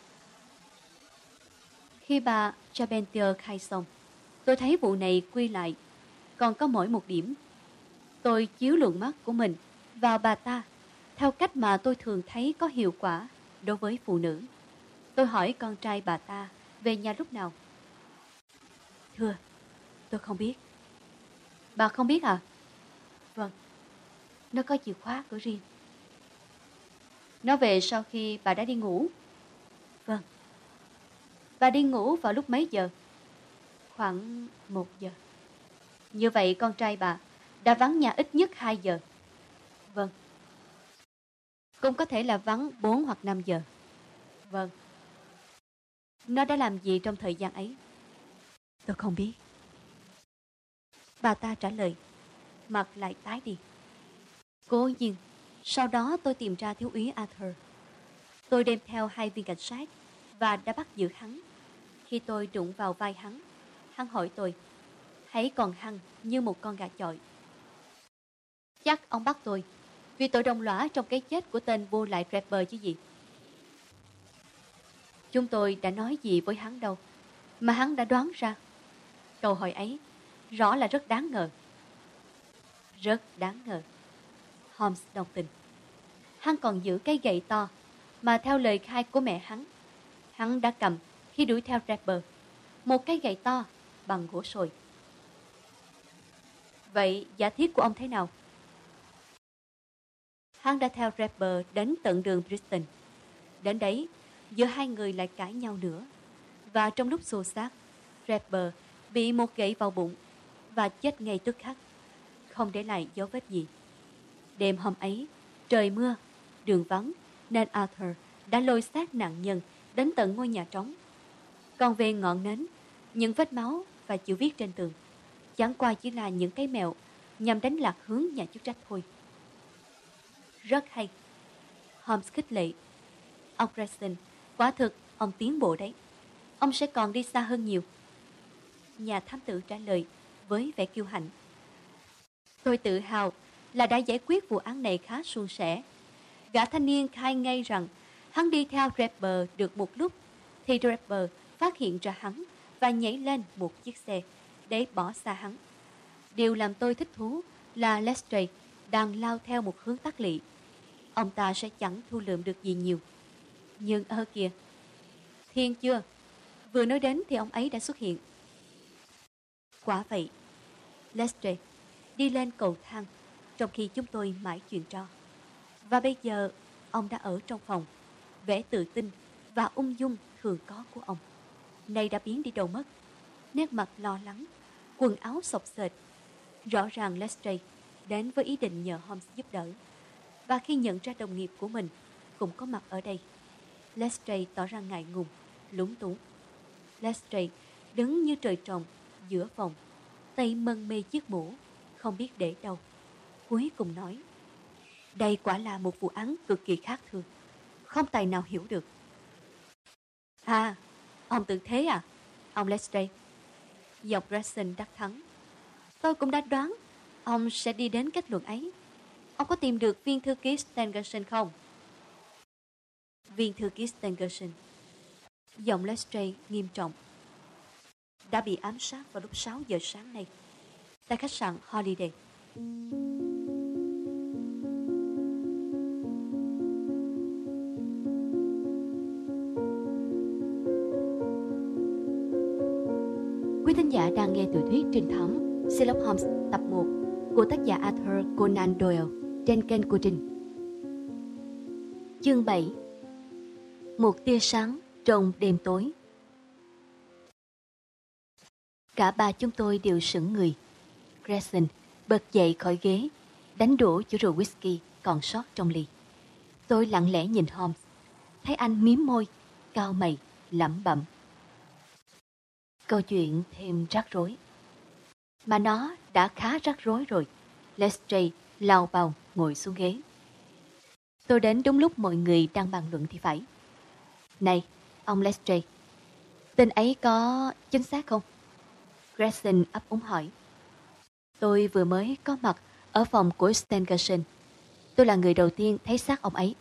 Khi bà Charpentier khai xong, tôi thấy vụ này quy lại còn có mỗi một điểm. Tôi chiếu luồng mắt của mình vào bà ta theo cách mà tôi thường thấy có hiệu quả đối với phụ nữ. Tôi hỏi con trai bà ta về nhà lúc nào. Thưa, tôi không biết. Bà không biết à? Vâng, nó có chìa khóa cửa riêng. Nó về sau khi bà đã đi ngủ. Vâng. Bà đi ngủ vào lúc mấy giờ? Khoảng 1 giờ. Như vậy con trai bà đã vắng nhà ít nhất 2 giờ. Vâng. Cũng có thể là vắng 4 hoặc 5 giờ. Vâng. Nó đã làm gì trong thời gian ấy? Tôi không biết. Bà ta trả lời, mặt lại tái đi. Cố nhiên, sau đó tôi tìm ra thiếu úy Arthur. Tôi đem theo 2 viên cảnh sát và đã bắt giữ hắn. Khi tôi đụng vào vai hắn hỏi tôi, hãy còn hăng như một con gà chọi. Chắc ông bắt tôi vì tội đồng lõa trong cái chết của tên vô lại Draper chứ gì. Chúng tôi đã nói gì với hắn đâu mà hắn đã đoán ra. Câu hỏi ấy rõ là rất đáng ngờ. Rất đáng ngờ. Holmes đồng tình. Hắn còn giữ cái gậy to mà theo lời khai của mẹ hắn đã cầm khi đuổi theo Draper. Một cái gậy to bằng gỗ sồi. Vậy giả thiết của ông thế nào? Hắn đã theo Draper đến tận đường Bristol. Đến đấy, giữa hai người lại cãi nhau nữa. Và trong lúc xô xát, Draper bị một gậy vào bụng và chết ngay tức khắc, không để lại dấu vết gì. Đêm hôm ấy, trời mưa, đường vắng, nên Arthur đã lôi xác nạn nhân đến tận ngôi nhà trống. Còn về ngọn nến, những vết máu và chữ viết trên tường chẳng qua chỉ là những cái mẹo nhằm đánh lạc hướng nhà chức trách thôi. Rất hay. Holmes khích lệ. Ông Grayson, quả thực ông tiến bộ đấy. Ông sẽ còn đi xa hơn nhiều. Nhà thám tử trả lời với vẻ kiêu hãnh. Tôi tự hào là đã giải quyết vụ án này khá suôn sẻ. Gã thanh niên khai ngay rằng hắn đi theo Draper được một lúc thì Draper phát hiện ra hắn và nhảy lên một chiếc xe để bỏ xa hắn. Điều làm tôi thích thú là Lestrade đang lao theo một hướng tắt lị. Ông ta sẽ chẳng thu lượm được gì nhiều. Nhưng kìa, thiên chưa, Vừa nói đến thì ông ấy đã xuất hiện. Quả vậy, Lestrade đi lên cầu thang trong khi chúng tôi mãi chuyện trò. Và bây giờ, ông đã ở trong phòng. Vẻ tự tin và ung dung thường có của ông nay đã biến đi đâu mất. Nét mặt lo lắng, quần áo xộc xệch. Rõ ràng Lestrade đến với ý định nhờ Holmes giúp đỡ. Và khi nhận ra đồng nghiệp của mình cũng có mặt ở đây, Lestrade tỏ ra ngại ngùng, lúng túng. Lestrade đứng như trời trồng giữa phòng, tay mân mê chiếc mũ, không biết để đâu. Cuối cùng nói, đây quả là một vụ án cực kỳ khác thường, không tài nào hiểu được. À, ông tưởng thế à, ông Lestrade? Giọng Gregson đắc thắng. Tôi cũng đã đoán ông sẽ đi đến kết luận ấy. Ông có tìm được viên thư ký Stangerson không? Viên thư ký Stangerson. Giọng Lestrade nghiêm trọng. Đã bị ám sát vào lúc 6 giờ sáng nay tại khách sạn Holiday. Quý thính giả đang nghe tiểu thuyết trinh thám Sherlock Holmes tập 1 của tác giả Arthur Conan Doyle trên kênh của Trinh. Chương 7. Một tia sáng trong đêm tối. Cả ba chúng tôi đều sững người. Gregson bật dậy khỏi ghế, đánh đổ chỗ rượu whisky còn sót trong ly. Tôi lặng lẽ nhìn Holmes, thấy anh mím môi, cau mày, lẩm bẩm. Câu chuyện thêm rắc rối. Mà nó đã khá rắc rối rồi. Lestrade lao bào ngồi xuống ghế. Tôi đến đúng lúc mọi người đang bàn luận thì phải. Này, ông Lestrade, tên ấy có chính xác không? Gregson ấp úng hỏi. Tôi vừa mới có mặt ở phòng của Stangerson. Tôi là người đầu tiên thấy xác ông ấy.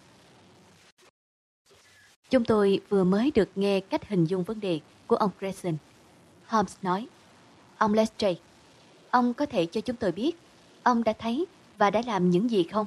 Chúng tôi vừa mới được nghe cách hình dung vấn đề của ông Gregson. Holmes nói, ông Lestrade, ông có thể cho chúng tôi biết ông đã thấy và đã làm những gì không?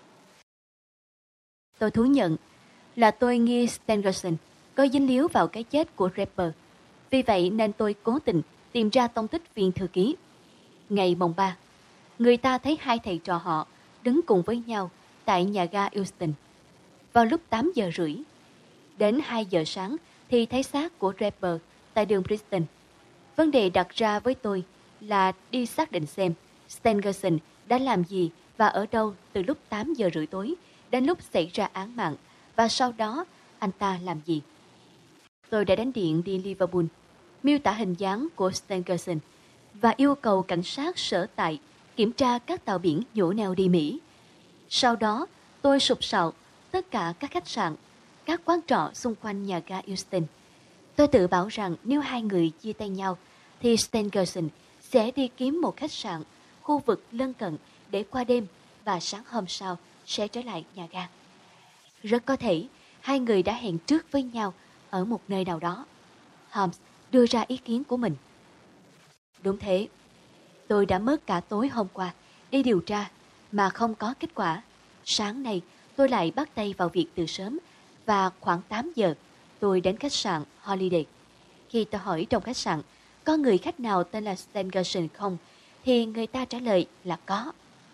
Tôi thú nhận là tôi nghi Stangerson có dính líu vào cái chết của Draper. Vì vậy nên tôi cố tình tìm ra tông tích viên thư ký. Ngày mồng 3, người ta thấy hai thầy trò họ đứng cùng với nhau tại nhà ga Euston vào lúc 8 giờ rưỡi. Đến 2 giờ sáng thì thấy xác của Draper tại đường Brixton. Vấn đề đặt ra với tôi là đi xác định xem Stangerson đã làm gì và ở đâu từ lúc 8 giờ rưỡi tối đến lúc xảy ra án mạng, và sau đó anh ta làm gì. Tôi đã đánh điện đi Liverpool, miêu tả hình dáng của Stangerson và yêu cầu cảnh sát sở tại kiểm tra các tàu biển nhổ neo đi Mỹ. Sau đó, tôi sục sạo tất cả các khách sạn, các quán trọ xung quanh nhà ga Euston. Tôi tự bảo rằng nếu hai người chia tay nhau, thì Stangerson sẽ đi kiếm một khách sạn khu vực lân cận để qua đêm và sáng hôm sau sẽ trở lại nhà ga. Rất có thể hai người đã hẹn trước với nhau ở một nơi nào đó. Holmes đưa ra ý kiến của mình. Đúng thế, tôi đã mất cả tối hôm qua đi điều tra mà không có kết quả. Sáng nay tôi lại bắt tay vào việc từ sớm và khoảng 8 giờ tôi đến khách sạn Holiday. Khi tôi hỏi trong khách sạn có người khách nào tên là Stangerson không, thì người ta trả lời là có.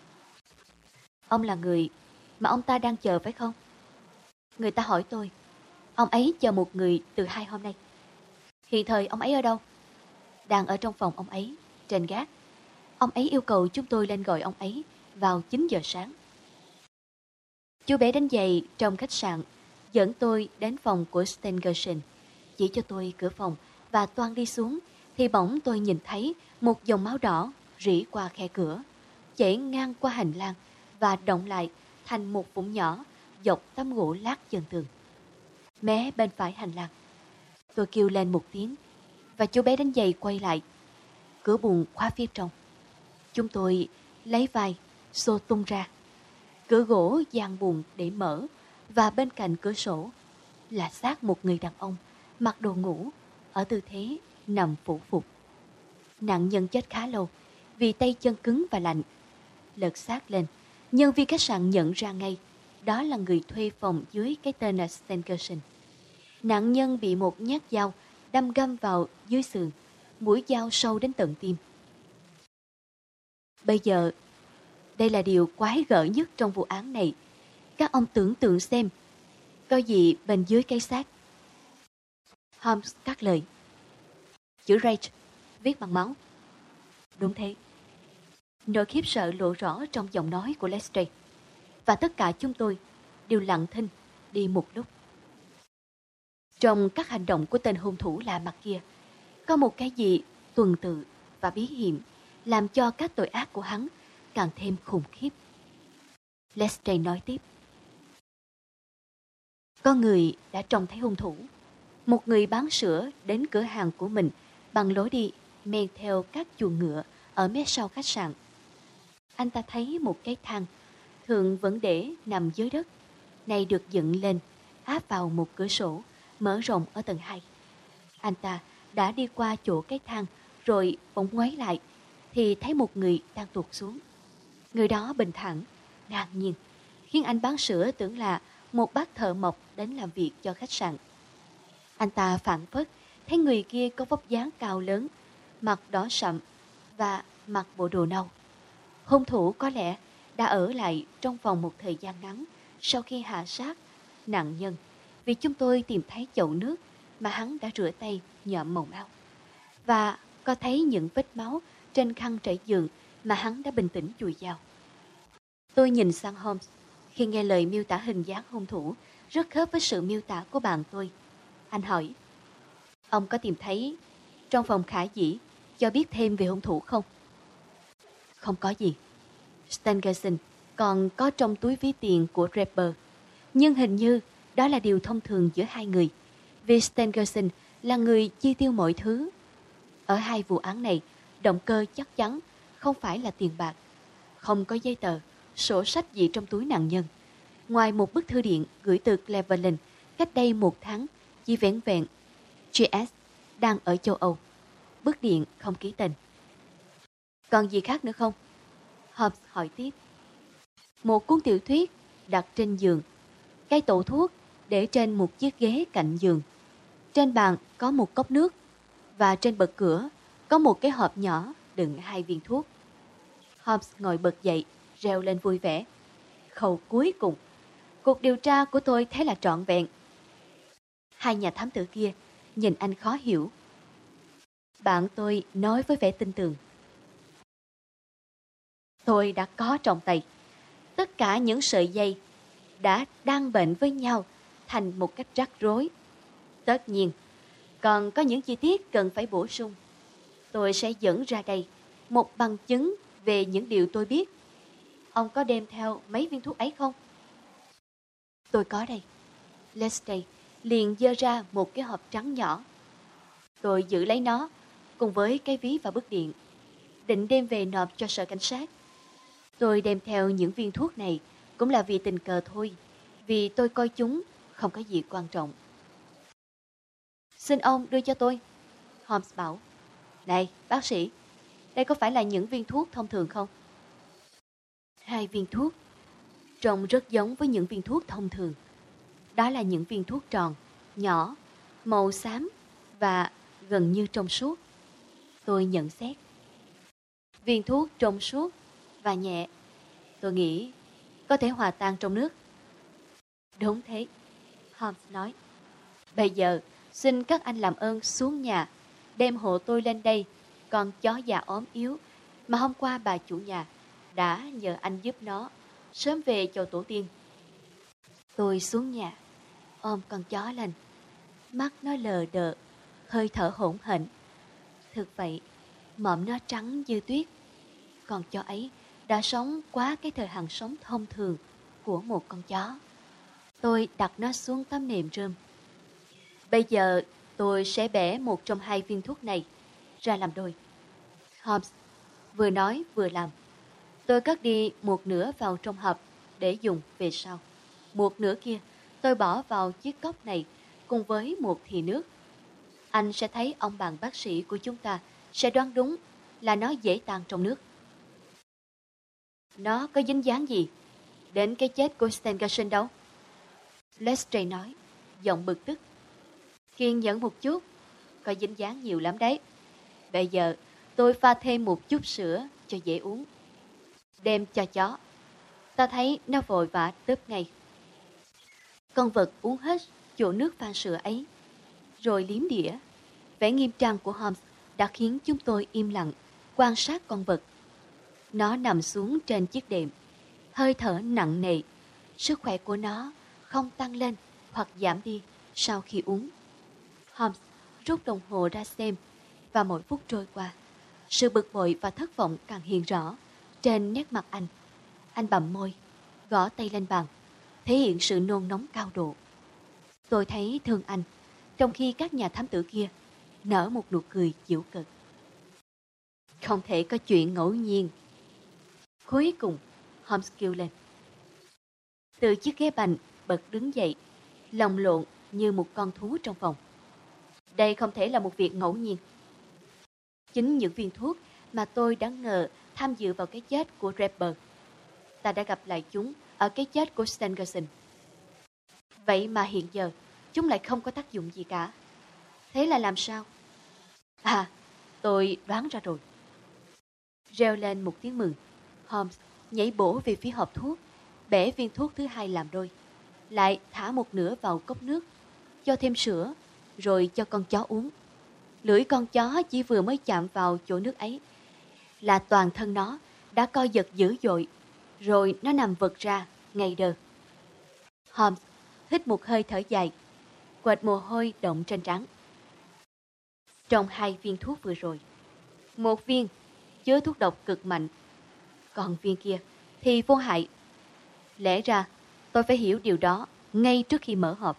Ông là người mà ông ta đang chờ phải không? Người ta hỏi tôi. Ông ấy chờ một người từ 2 hôm nay. Hiện thời ông ấy ở đâu? Đang ở trong phòng ông ấy, trên gác. Ông ấy yêu cầu chúng tôi lên gọi ông ấy vào 9 giờ sáng. Chú bé đánh giày trong khách sạn dẫn tôi đến phòng của Stangerson, chỉ cho tôi cửa phòng và toan đi xuống thì bỗng tôi nhìn thấy một dòng máu đỏ rỉ qua khe cửa, chảy ngang qua hành lang và đọng lại thành một vũng nhỏ dọc tấm gỗ lát chân tường. Mé bên phải hành lang. Tôi kêu lên một tiếng và chú bé đánh giày quay lại. Cửa buồng khóa phía trong. Chúng tôi lấy vai xô tung ra. Cửa gỗ gian buồng để mở và bên cạnh cửa sổ là xác một người đàn ông mặc đồ ngủ ở tư thế nằm phủ phục. Nạn nhân chết khá lâu vì tay chân cứng và lạnh. Lật xác lên, nhân viên khách sạn nhận ra ngay đó là người thuê phòng dưới cái tên là Stangerson. Nạn nhân bị một nhát dao đâm găm vào dưới sườn, mũi dao sâu đến tận tim. Bây giờ, đây là điều quái gở nhất trong vụ án này. Các ông tưởng tượng xem, có gì bên dưới cái xác. Holmes cắt lời. Chữ Rage, viết bằng máu. Đúng thế. Nỗi khiếp sợ lộ rõ trong giọng nói của Lestrade. Và tất cả chúng tôi đều lặng thinh đi một lúc. Trong các hành động của tên hung thủ lạ mặt kia, có một cái gì tuần tự và bí hiểm làm cho các tội ác của hắn càng thêm khủng khiếp. Lestrade nói tiếp. Có người đã trông thấy hung thủ. Một người bán sữa đến cửa hàng của mình bằng lối đi men theo các chuồng ngựa ở mé sau khách sạn. Anh ta thấy một cái thang, thường vẫn để nằm dưới đất, nay được dựng lên, áp vào một cửa sổ, mở rộng ở tầng 2. Anh ta đã đi qua chỗ cái thang, rồi bỗng ngoái lại, thì thấy một người đang tuột xuống. Người đó bình thản, ngạc nhiên, khiến anh bán sữa tưởng là một bác thợ mộc đến làm việc cho khách sạn. Anh ta phảng phất thấy người kia có vóc dáng cao lớn, mặt đỏ sậm và mặc bộ đồ nâu. Hung thủ có lẽ đã ở lại trong vòng một thời gian ngắn sau khi hạ sát nạn nhân, vì chúng tôi tìm thấy chậu nước mà hắn đã rửa tay nhuộm màu máu, và có thấy những vết máu trên khăn trải giường mà hắn đã bình tĩnh chùi dao. Tôi nhìn sang Holmes khi nghe lời miêu tả hình dáng hung thủ rất khớp với sự miêu tả của bạn tôi. Anh hỏi, ông có tìm thấy trong phòng khả dĩ cho biết thêm về hung thủ không? Không có gì. Stangerson còn có trong túi ví tiền của Draper, nhưng hình như đó là điều thông thường giữa hai người, vì Stangerson là người chi tiêu mọi thứ. Ở hai vụ án này, động cơ chắc chắn không phải là tiền bạc. Không có giấy tờ, sổ sách gì trong túi nạn nhân, ngoài một bức thư điện gửi từ Cleveland cách đây 1 tháng, chỉ vẻn vẹn G.S. đang ở châu Âu. Bức điện không ký tên. Còn gì khác nữa không? Holmes hỏi tiếp. Một cuốn tiểu thuyết đặt trên giường, cái tủ thuốc để trên một chiếc ghế cạnh giường. Trên bàn có một cốc nước, và trên bậc cửa có một cái hộp nhỏ đựng 2 viên thuốc. Holmes ngồi bật dậy, reo lên vui vẻ. Khâu cuối cùng, cuộc điều tra của tôi thế là trọn vẹn. Hai nhà thám tử kia nhìn anh khó hiểu. Bạn tôi nói với vẻ tin tưởng. Tôi đã có trong tay tất cả những sợi dây đã đang bệnh với nhau thành một cách rắc rối. Tất nhiên, còn có những chi tiết cần phải bổ sung. Tôi sẽ dẫn ra đây một bằng chứng về những điều tôi biết. Ông có đem theo mấy viên thuốc ấy không? Tôi có đây. Lestrade liền giơ ra một cái hộp trắng nhỏ. Tôi giữ lấy nó cùng với cái ví và bức điện, định đem về nộp cho sở cảnh sát. Tôi đem theo những viên thuốc này cũng là vì tình cờ thôi, vì tôi coi chúng không có gì quan trọng. Xin ông đưa cho tôi. Holmes bảo. Này, bác sĩ, đây có phải là những viên thuốc thông thường không? 2 viên thuốc, trông rất giống với những viên thuốc thông thường. Đó là những viên thuốc tròn, nhỏ, màu xám và gần như trong suốt. Tôi nhận xét. Viên thuốc trong suốt và nhẹ, tôi nghĩ có thể hòa tan trong nước. Đúng thế, Holmes nói. Bây giờ, xin các anh làm ơn xuống nhà, đem hộ tôi lên đây, con chó già ốm yếu mà hôm qua bà chủ nhà đã nhờ anh giúp nó sớm về chầu tổ tiên. Tôi xuống nhà, ôm con chó lên, mắt nó lờ đờ, hơi thở hổn hển. Thực vậy, mõm nó trắng như tuyết. Con chó ấy đã sống quá cái thời hàng sống thông thường của một con chó. Tôi đặt nó xuống tấm nệm rơm. Bây giờ tôi sẽ bẻ một trong 2 viên thuốc này ra làm đôi. Holmes vừa nói vừa làm. Tôi cất đi một nửa vào trong hộp để dùng về sau. Một nửa kia tôi bỏ vào chiếc cốc này cùng với một thìa nước. Anh sẽ thấy ông bạn bác sĩ của chúng ta sẽ đoán đúng là nó dễ tan trong nước. Nó có dính dáng gì đến cái chết của Stangerson đâu? Lestrade nói, giọng bực tức. Kiên nhẫn một chút, có dính dáng nhiều lắm đấy. Bây giờ tôi pha thêm một chút sữa cho dễ uống. Đem cho chó. Ta thấy nó vội vã tớp ngay. Con vật uống hết chỗ nước pha sữa ấy, rồi liếm đĩa. Vẻ nghiêm trang của Holmes đã khiến chúng tôi im lặng, quan sát con vật. Nó nằm xuống trên chiếc đệm, hơi thở nặng nề. Sức khỏe của nó không tăng lên hoặc giảm đi sau khi uống. Holmes rút đồng hồ ra xem, và mỗi phút trôi qua, sự bực bội và thất vọng càng hiện rõ trên nét mặt anh. Anh bặm môi, gõ tay lên bàn, thể hiện sự nôn nóng cao độ. Tôi thấy thương anh, trong khi các nhà thám tử kia nở một nụ cười giễu cợt. Không thể có chuyện ngẫu nhiên. Cuối cùng, Holmes kêu lên. Từ chiếc ghế bành bật đứng dậy, lồng lộn như một con thú trong phòng. Đây không thể là một việc ngẫu nhiên. Chính những viên thuốc mà tôi đã ngờ tham dự vào cái chết của Draper, ta đã gặp lại chúng ở cái chết của Stangerson. Vậy mà hiện giờ chúng lại không có tác dụng gì cả. Thế là làm sao? À, tôi đoán ra rồi. Reo lên một tiếng mừng, Holmes nhảy bổ về phía hộp thuốc, bẻ viên thuốc thứ hai làm đôi, lại thả một nửa vào cốc nước, cho thêm sữa, rồi cho con chó uống. Lưỡi con chó chỉ vừa mới chạm vào chỗ nước ấy là toàn thân nó đã co giật dữ dội, rồi nó nằm vật ra ngay đơ. Holmes hít một hơi thở dài, quệt mồ hôi đọng trên trán. Trong hai viên thuốc vừa rồi, một viên chứa thuốc độc cực mạnh, còn viên kia thì vô hại. Lẽ ra tôi phải hiểu điều đó ngay trước khi mở hộp.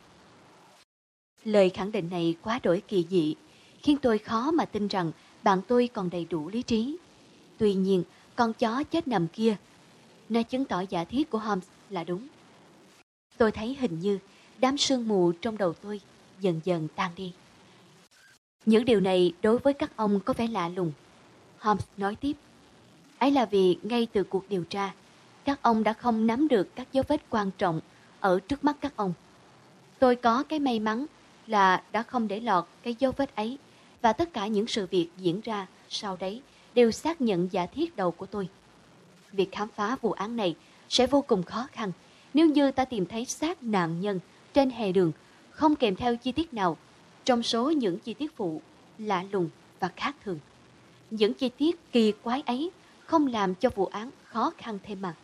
Lời khẳng định này quá đổi kỳ dị, khiến tôi khó mà tin rằng bạn tôi còn đầy đủ lý trí. Tuy nhiên, con chó chết nằm kia, nó chứng tỏ giả thiết của Holmes là đúng. Tôi thấy hình như đám sương mù trong đầu tôi dần dần tan đi. Những điều này đối với các ông có vẻ lạ lùng. Holmes nói tiếp. Ấy là vì ngay từ cuộc điều tra, các ông đã không nắm được các dấu vết quan trọng ở trước mắt các ông. Tôi có cái may mắn là đã không để lọt cái dấu vết ấy, và tất cả những sự việc diễn ra sau đấy đều xác nhận giả thiết đầu của tôi. Việc khám phá vụ án này sẽ vô cùng khó khăn nếu như ta tìm thấy xác nạn nhân trên hè đường không kèm theo chi tiết nào trong số những chi tiết phụ lạ lùng và khác thường. Những chi tiết kỳ quái ấy không làm cho vụ án khó khăn thêm mà.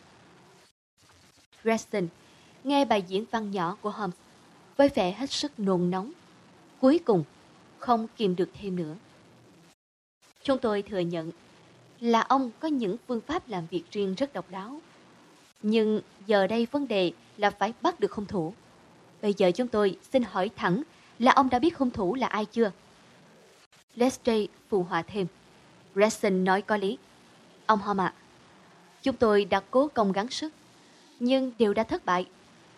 Reston nghe bài diễn văn nhỏ của Holmes với vẻ hết sức nôn nóng. Cuối cùng không kìm được thêm nữa. Chúng tôi thừa nhận là ông có những phương pháp làm việc riêng rất độc đáo. Nhưng giờ đây vấn đề là phải bắt được hung thủ. Bây giờ chúng tôi xin hỏi thẳng là ông đã biết hung thủ là ai chưa? Lestrade phụ họa thêm. Reston nói có lý. Ông Holmes ạ, chúng tôi đã cố công gắng sức, nhưng đều đã thất bại.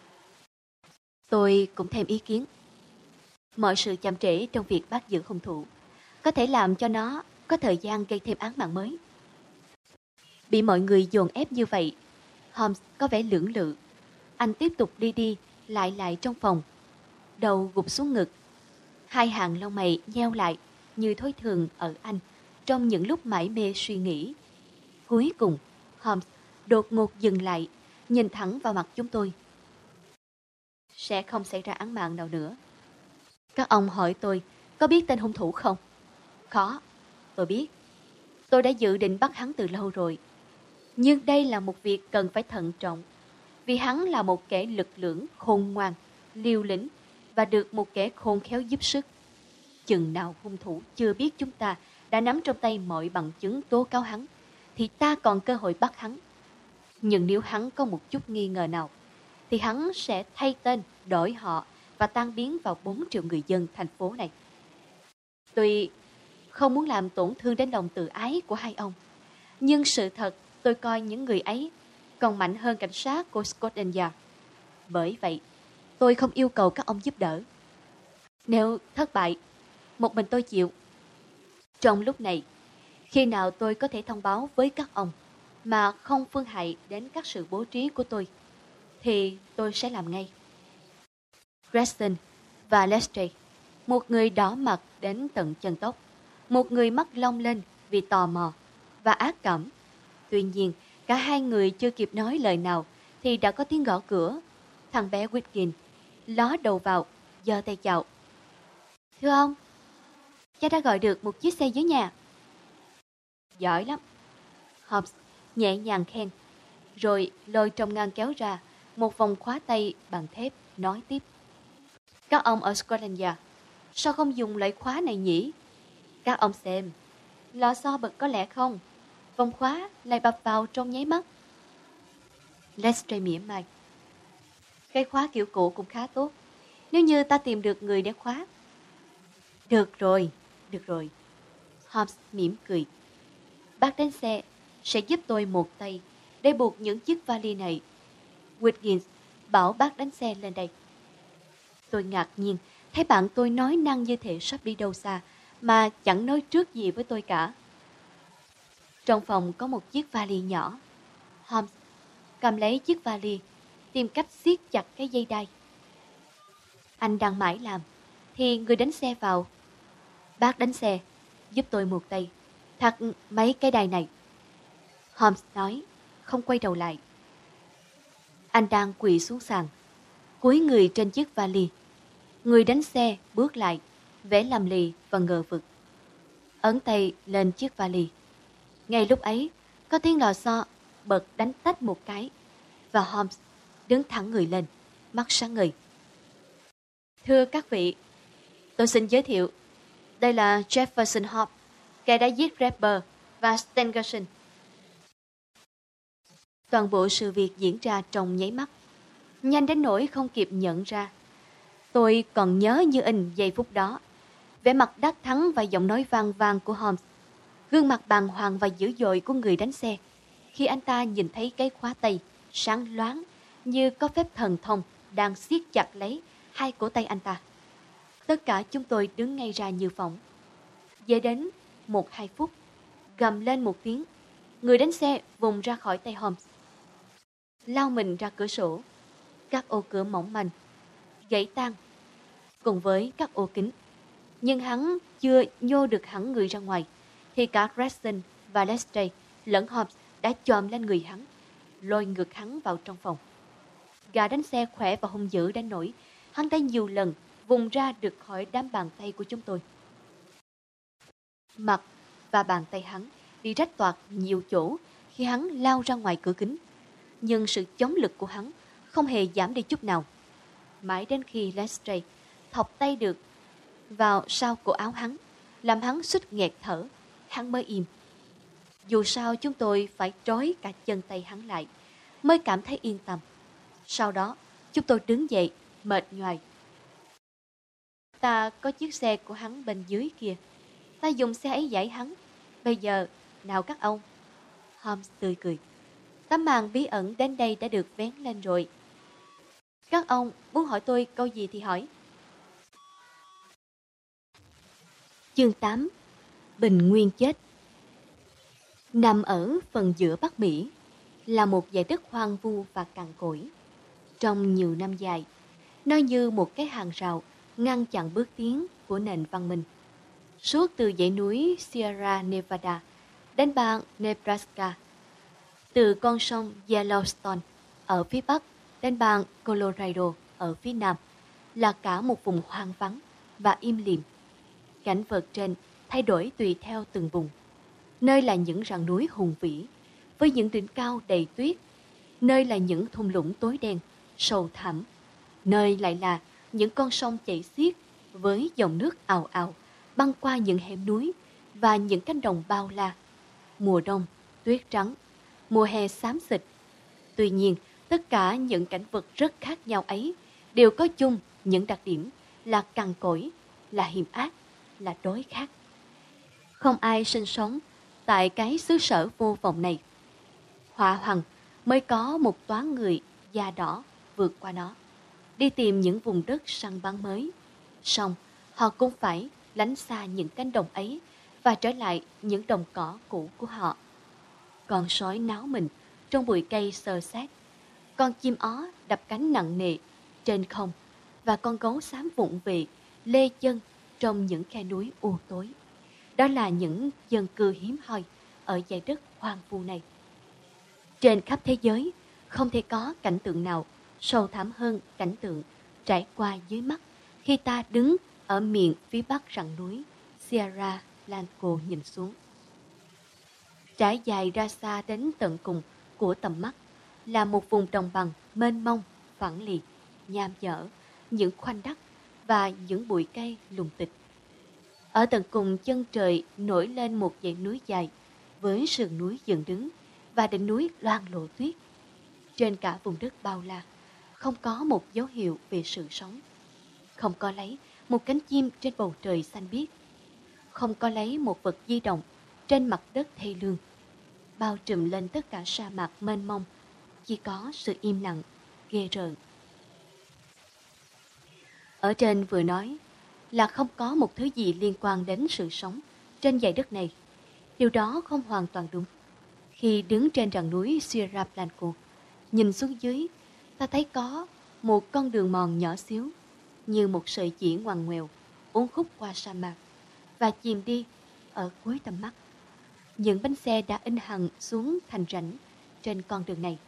Tôi cũng thêm ý kiến. Mọi sự chậm trễ trong việc bắt giữ hung thủ có thể làm cho nó có thời gian gây thêm án mạng mới. Bị mọi người dồn ép như vậy, Holmes có vẻ lưỡng lự. Anh tiếp tục đi lại trong phòng, đầu gục xuống ngực. Hai hàng lông mày nheo lại như thói thường ở anh trong những lúc mải mê suy nghĩ. Cuối cùng, Holmes đột ngột dừng lại, nhìn thẳng vào mặt chúng tôi. Sẽ không xảy ra án mạng nào nữa. Các ông hỏi tôi có biết tên hung thủ không? Có, tôi biết. Tôi đã dự định bắt hắn từ lâu rồi. Nhưng đây là một việc cần phải thận trọng, vì hắn là một kẻ lực lưỡng, khôn ngoan, liều lĩnh và được một kẻ khôn khéo giúp sức. Chừng nào hung thủ chưa biết chúng ta đã nắm trong tay mọi bằng chứng tố cáo hắn, thì ta còn cơ hội bắt hắn. Nhưng nếu hắn có một chút nghi ngờ nào, thì hắn sẽ thay tên, đổi họ và tan biến vào 4 triệu người dân thành phố này. Tuy không muốn làm tổn thương đến lòng tự ái của hai ông, nhưng sự thật tôi coi những người ấy còn mạnh hơn cảnh sát của Scotland Yard. Bởi vậy, tôi không yêu cầu các ông giúp đỡ. Nếu thất bại, một mình tôi chịu. Trong lúc này, khi nào tôi có thể thông báo với các ông mà không phương hại đến các sự bố trí của tôi, thì tôi sẽ làm ngay. Reston và Lestrade, Một người đỏ mặt đến tận chân tóc, một người mắt long lên vì tò mò và ác cảm. Tuy nhiên, cả hai người chưa kịp nói lời nào thì đã có tiếng gõ cửa. Thằng bé Whitkin ló đầu vào, giơ tay chào. Thưa ông, cha đã gọi được một chiếc xe dưới nhà. Giỏi lắm. Hobbs nhẹ nhàng khen, rồi lôi trong ngăn kéo ra một vòng khóa tay bằng thép, nói tiếp. Các ông ở Scotland Yard, sao không dùng loại khóa này nhỉ? Các ông xem, lò xo bật có lẽ không? Vòng khóa lại bập vào trong nháy mắt. Lestrade mỉa mai. Cái khóa kiểu cũ cũng khá tốt, nếu như ta tìm được người để khóa. Được rồi, được rồi. Hobbs mỉm cười. Bác đến xe sẽ giúp tôi một tay để buộc những chiếc vali này. Wiggins bảo bác đánh xe lên đây. Tôi ngạc nhiên thấy bạn tôi nói năng như thể sắp đi đâu xa mà chẳng nói trước gì với tôi cả. Trong phòng có một chiếc vali nhỏ. Holmes cầm lấy chiếc vali, tìm cách siết chặt cái dây đai. Anh đang mãi làm thì người đánh xe vào. Bác đánh xe, giúp tôi một tay, thắt mấy cái đai này. Holmes nói, không quay đầu lại. Anh đang quỳ xuống sàn, cúi người trên chiếc vali. Người đánh xe bước lại, vẻ lầm lì và ngờ vực. Ấn tay lên chiếc vali. Ngay lúc ấy, có tiếng lò xo bật đánh tách một cái, và Holmes đứng thẳng người lên, mắt sáng ngời. Thưa các vị, tôi xin giới thiệu, đây là Jefferson Hobbs, kẻ đã giết Draper và Stangerson. Toàn bộ sự việc diễn ra trong nháy mắt, nhanh đến nỗi không kịp nhận ra. Tôi còn nhớ như in giây phút đó, vẻ mặt đắc thắng và giọng nói vang vang của Holmes, gương mặt bàng hoàng và dữ dội của người đánh xe khi anh ta nhìn thấy cái khóa tay sáng loáng như có phép thần thông đang siết chặt lấy hai cổ tay anh ta. Tất cả chúng tôi đứng ngay ra như phỏng. Dễ đến 1-2 phút, gầm lên một tiếng, người đánh xe vùng ra khỏi tay Holmes, lao mình ra cửa sổ. Các ô cửa mỏng manh gãy tan cùng với các ô kính, nhưng hắn chưa nhô được hẳn người ra ngoài thì cả Gregson và Lestrade lẫn Holmes đã chồm lên người hắn, lôi ngược hắn vào trong phòng. Gã đánh xe khỏe và hung dữ đến nỗi hắn đã nhiều lần vùng ra được khỏi đám bàn tay của chúng tôi. Mặt và bàn tay hắn bị rách toạc nhiều chỗ khi hắn lao ra ngoài cửa kính, nhưng sự chống lực của hắn không hề giảm đi chút nào. Mãi đến khi Lestrade thọc tay được vào sau cổ áo hắn, làm hắn suýt nghẹt thở, hắn mới im. Dù sao chúng tôi phải trói cả chân tay hắn lại mới cảm thấy yên tâm. Sau đó chúng tôi đứng dậy mệt nhoài. Ta có chiếc xe của hắn bên dưới kia, ta dùng xe ấy giải hắn. Bây giờ nào các ông. Holmes tươi cười. Tấm màn bí ẩn đến đây đã được vén lên rồi. Các ông muốn hỏi tôi câu gì thì hỏi. Chương 8. Bình nguyên chết. Nằm ở phần giữa Bắc Mỹ là một dải đất hoang vu và cằn cỗi. Trong nhiều năm dài, nó như một cái hàng rào ngăn chặn bước tiến của nền văn minh. Suốt từ dãy núi Sierra Nevada đến bang Nebraska, từ con sông Yellowstone ở phía bắc đến bang Colorado ở phía nam, là cả một vùng hoang vắng và im lìm. Cảnh vật trên thay đổi tùy theo từng vùng. Nơi là những rặng núi hùng vĩ với những đỉnh cao đầy tuyết, nơi là những thung lũng tối đen, sâu thẳm, nơi lại là những con sông chảy xiết với dòng nước ào ào băng qua những hẻm núi và những cánh đồng bao la. Mùa đông, tuyết trắng, mùa hè xám xịt. Tuy nhiên, tất cả những cảnh vật rất khác nhau ấy đều có chung những đặc điểm là cằn cỗi, là hiểm ác, là đói khát. Không ai sinh sống tại cái xứ sở vô vọng này. Họa hoàng mới có một toán người da đỏ vượt qua nó, đi tìm những vùng đất săn bắn mới. Song họ cũng phải lánh xa những cánh đồng ấy và trở lại những đồng cỏ cũ của họ. Con sói náo mình trong bụi cây xơ xác, con chim ó đập cánh nặng nề trên không, và con gấu xám vụng về lê chân trong những khe núi u tối. Đó là những dân cư hiếm hoi ở dải đất hoang vu này. Trên khắp thế giới, không thể có cảnh tượng nào sâu thẳm hơn cảnh tượng trải qua dưới mắt khi ta đứng ở miền phía bắc rặng núi Sierra Blanco nhìn xuống. Trải dài ra xa đến tận cùng của tầm mắt là một vùng đồng bằng mênh mông, phẳng lì, nham nhở, những khoanh đất và những bụi cây lùng tịch. Ở tận cùng chân trời nổi lên một dãy núi dài với sườn núi dựng đứng và đỉnh núi loang lộ tuyết. Trên cả vùng đất bao la, không có một dấu hiệu về sự sống. Không có lấy một cánh chim trên bầu trời xanh biếc. Không có lấy một vật di động trên mặt đất thê lương. Bao trùm lên tất cả sa mạc mênh mông, chỉ có sự im lặng, ghê rợn. Ở trên vừa nói là không có một thứ gì liên quan đến sự sống trên dải đất này. Điều đó không hoàn toàn đúng. Khi đứng trên rặng núi Sierra Blanco, nhìn xuống dưới, ta thấy có một con đường mòn nhỏ xíu, như một sợi chỉ ngoằn ngoèo, uốn khúc qua sa mạc và chìm đi ở cuối tầm mắt. Những bánh xe đã in hằn xuống thành rãnh trên con đường này.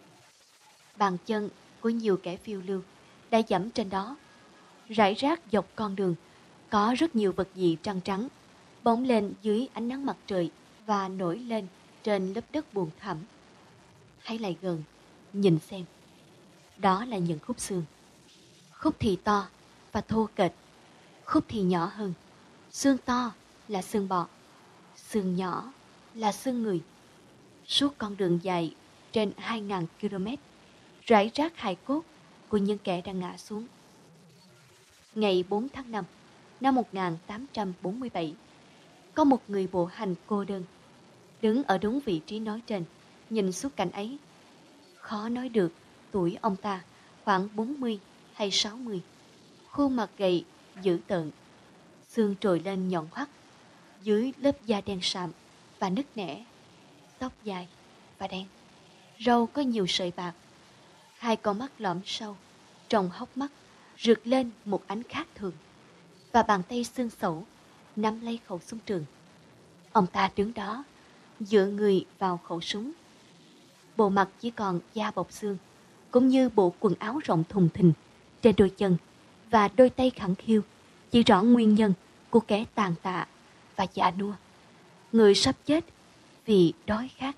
Bàn chân của nhiều kẻ phiêu lưu đã dẫm trên đó. Rải rác dọc con đường có rất nhiều vật gì trắng trắng, bỗng lên dưới ánh nắng mặt trời và nổi lên trên lớp đất buồn thẳm. Hãy lại gần, nhìn xem. Đó là những khúc xương. Khúc thì to và thô kệch, khúc thì nhỏ hơn. Xương to là xương bò, xương nhỏ là xương người. Suốt con đường dài trên 2.000 km, rải rác hài cốt của những kẻ đang ngã xuống. Ngày 4 tháng 5 năm 1847, có một người bộ hành cô đơn, đứng ở đúng vị trí nói trên, nhìn xuống cảnh ấy. Khó nói được tuổi ông ta khoảng 40 hay 60. Khuôn mặt gầy, dữ tợn, xương trồi lên nhọn hoắt, dưới lớp da đen sạm và nứt nẻ, tóc dài và đen, râu có nhiều sợi bạc, hai con mắt lõm sâu, trong hốc mắt rực lên một ánh khác thường, và bàn tay xương xẩu nắm lấy khẩu súng trường. Ông ta đứng đó, dựa người vào khẩu súng. Bộ mặt chỉ còn da bọc xương, cũng như bộ quần áo rộng thùng thình trên đôi chân và đôi tay khẳng khiu, chỉ rõ nguyên nhân của kẻ tàn tạ và già nua, người sắp chết vì đói khát.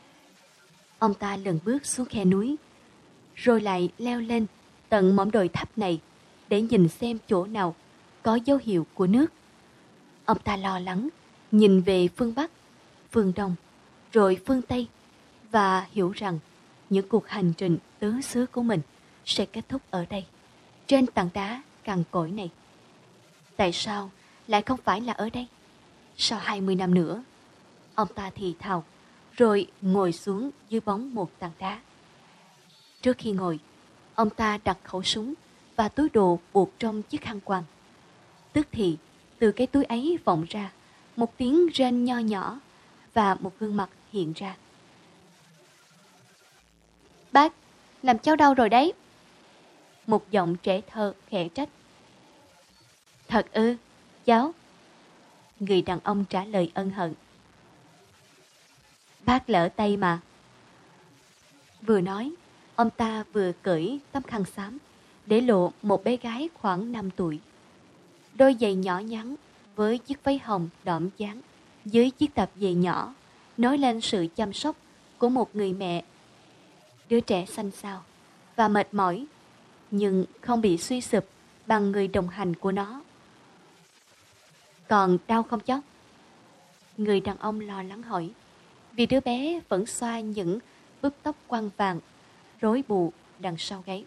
Ông ta lần bước xuống khe núi, rồi lại leo lên tận mỏm đồi thấp này để nhìn xem chỗ nào có dấu hiệu của nước. Ông ta lo lắng nhìn về phương Bắc, phương Đông, rồi phương Tây, và hiểu rằng những cuộc hành trình tứ xứ của mình sẽ kết thúc ở đây, trên tảng đá cằn cỗi này. Tại sao lại không phải là ở đây? Sau 20 năm nữa, ông ta thì thào, rồi ngồi xuống dưới bóng một tảng đá. Trước khi ngồi, ông ta đặt khẩu súng và túi đồ buộc trong chiếc khăn quàng. Tức thì, từ cái túi ấy vọng ra một tiếng rên nho nhỏ và một gương mặt hiện ra. Bác, làm cháu đau rồi đấy. Một giọng trẻ thơ khẽ trách. Thật ư, cháu? Người đàn ông trả lời ân hận. Bác lỡ tay mà. Vừa nói, ông ta vừa cởi tấm khăn xám, để lộ một bé gái khoảng 5 tuổi. Đôi giày nhỏ nhắn với chiếc váy hồng đỏm dáng dưới chiếc tạp dề nhỏ, nói lên sự chăm sóc của một người mẹ. Đứa trẻ xanh xao và mệt mỏi, nhưng không bị suy sụp bằng người đồng hành của nó. Còn đau không cháu? Người đàn ông lo lắng hỏi, vì đứa bé vẫn xoa những búi tóc quăn vàng rối bù đằng sau gáy.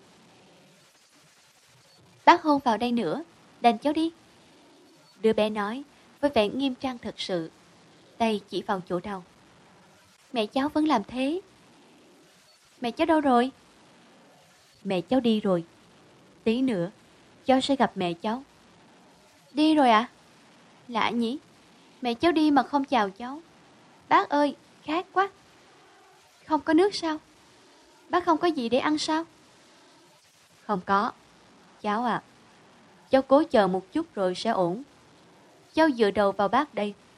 Bác hôn vào đây nữa, đành cháu đi. Đứa bé nói với vẻ nghiêm trang thật sự, tay chỉ vào chỗ đau. Mẹ cháu vẫn làm thế. Mẹ cháu đâu rồi? Mẹ cháu đi rồi. Tí nữa cháu sẽ gặp mẹ cháu. Đi rồi ạ? Lạ nhỉ, mẹ cháu đi mà không chào cháu. Bác ơi, khát quá. Không có nước sao? Bác không có gì để ăn sao? Không có. Cháu à, Cháu cố chờ một chút rồi sẽ ổn. Cháu dựa đầu vào bác đây,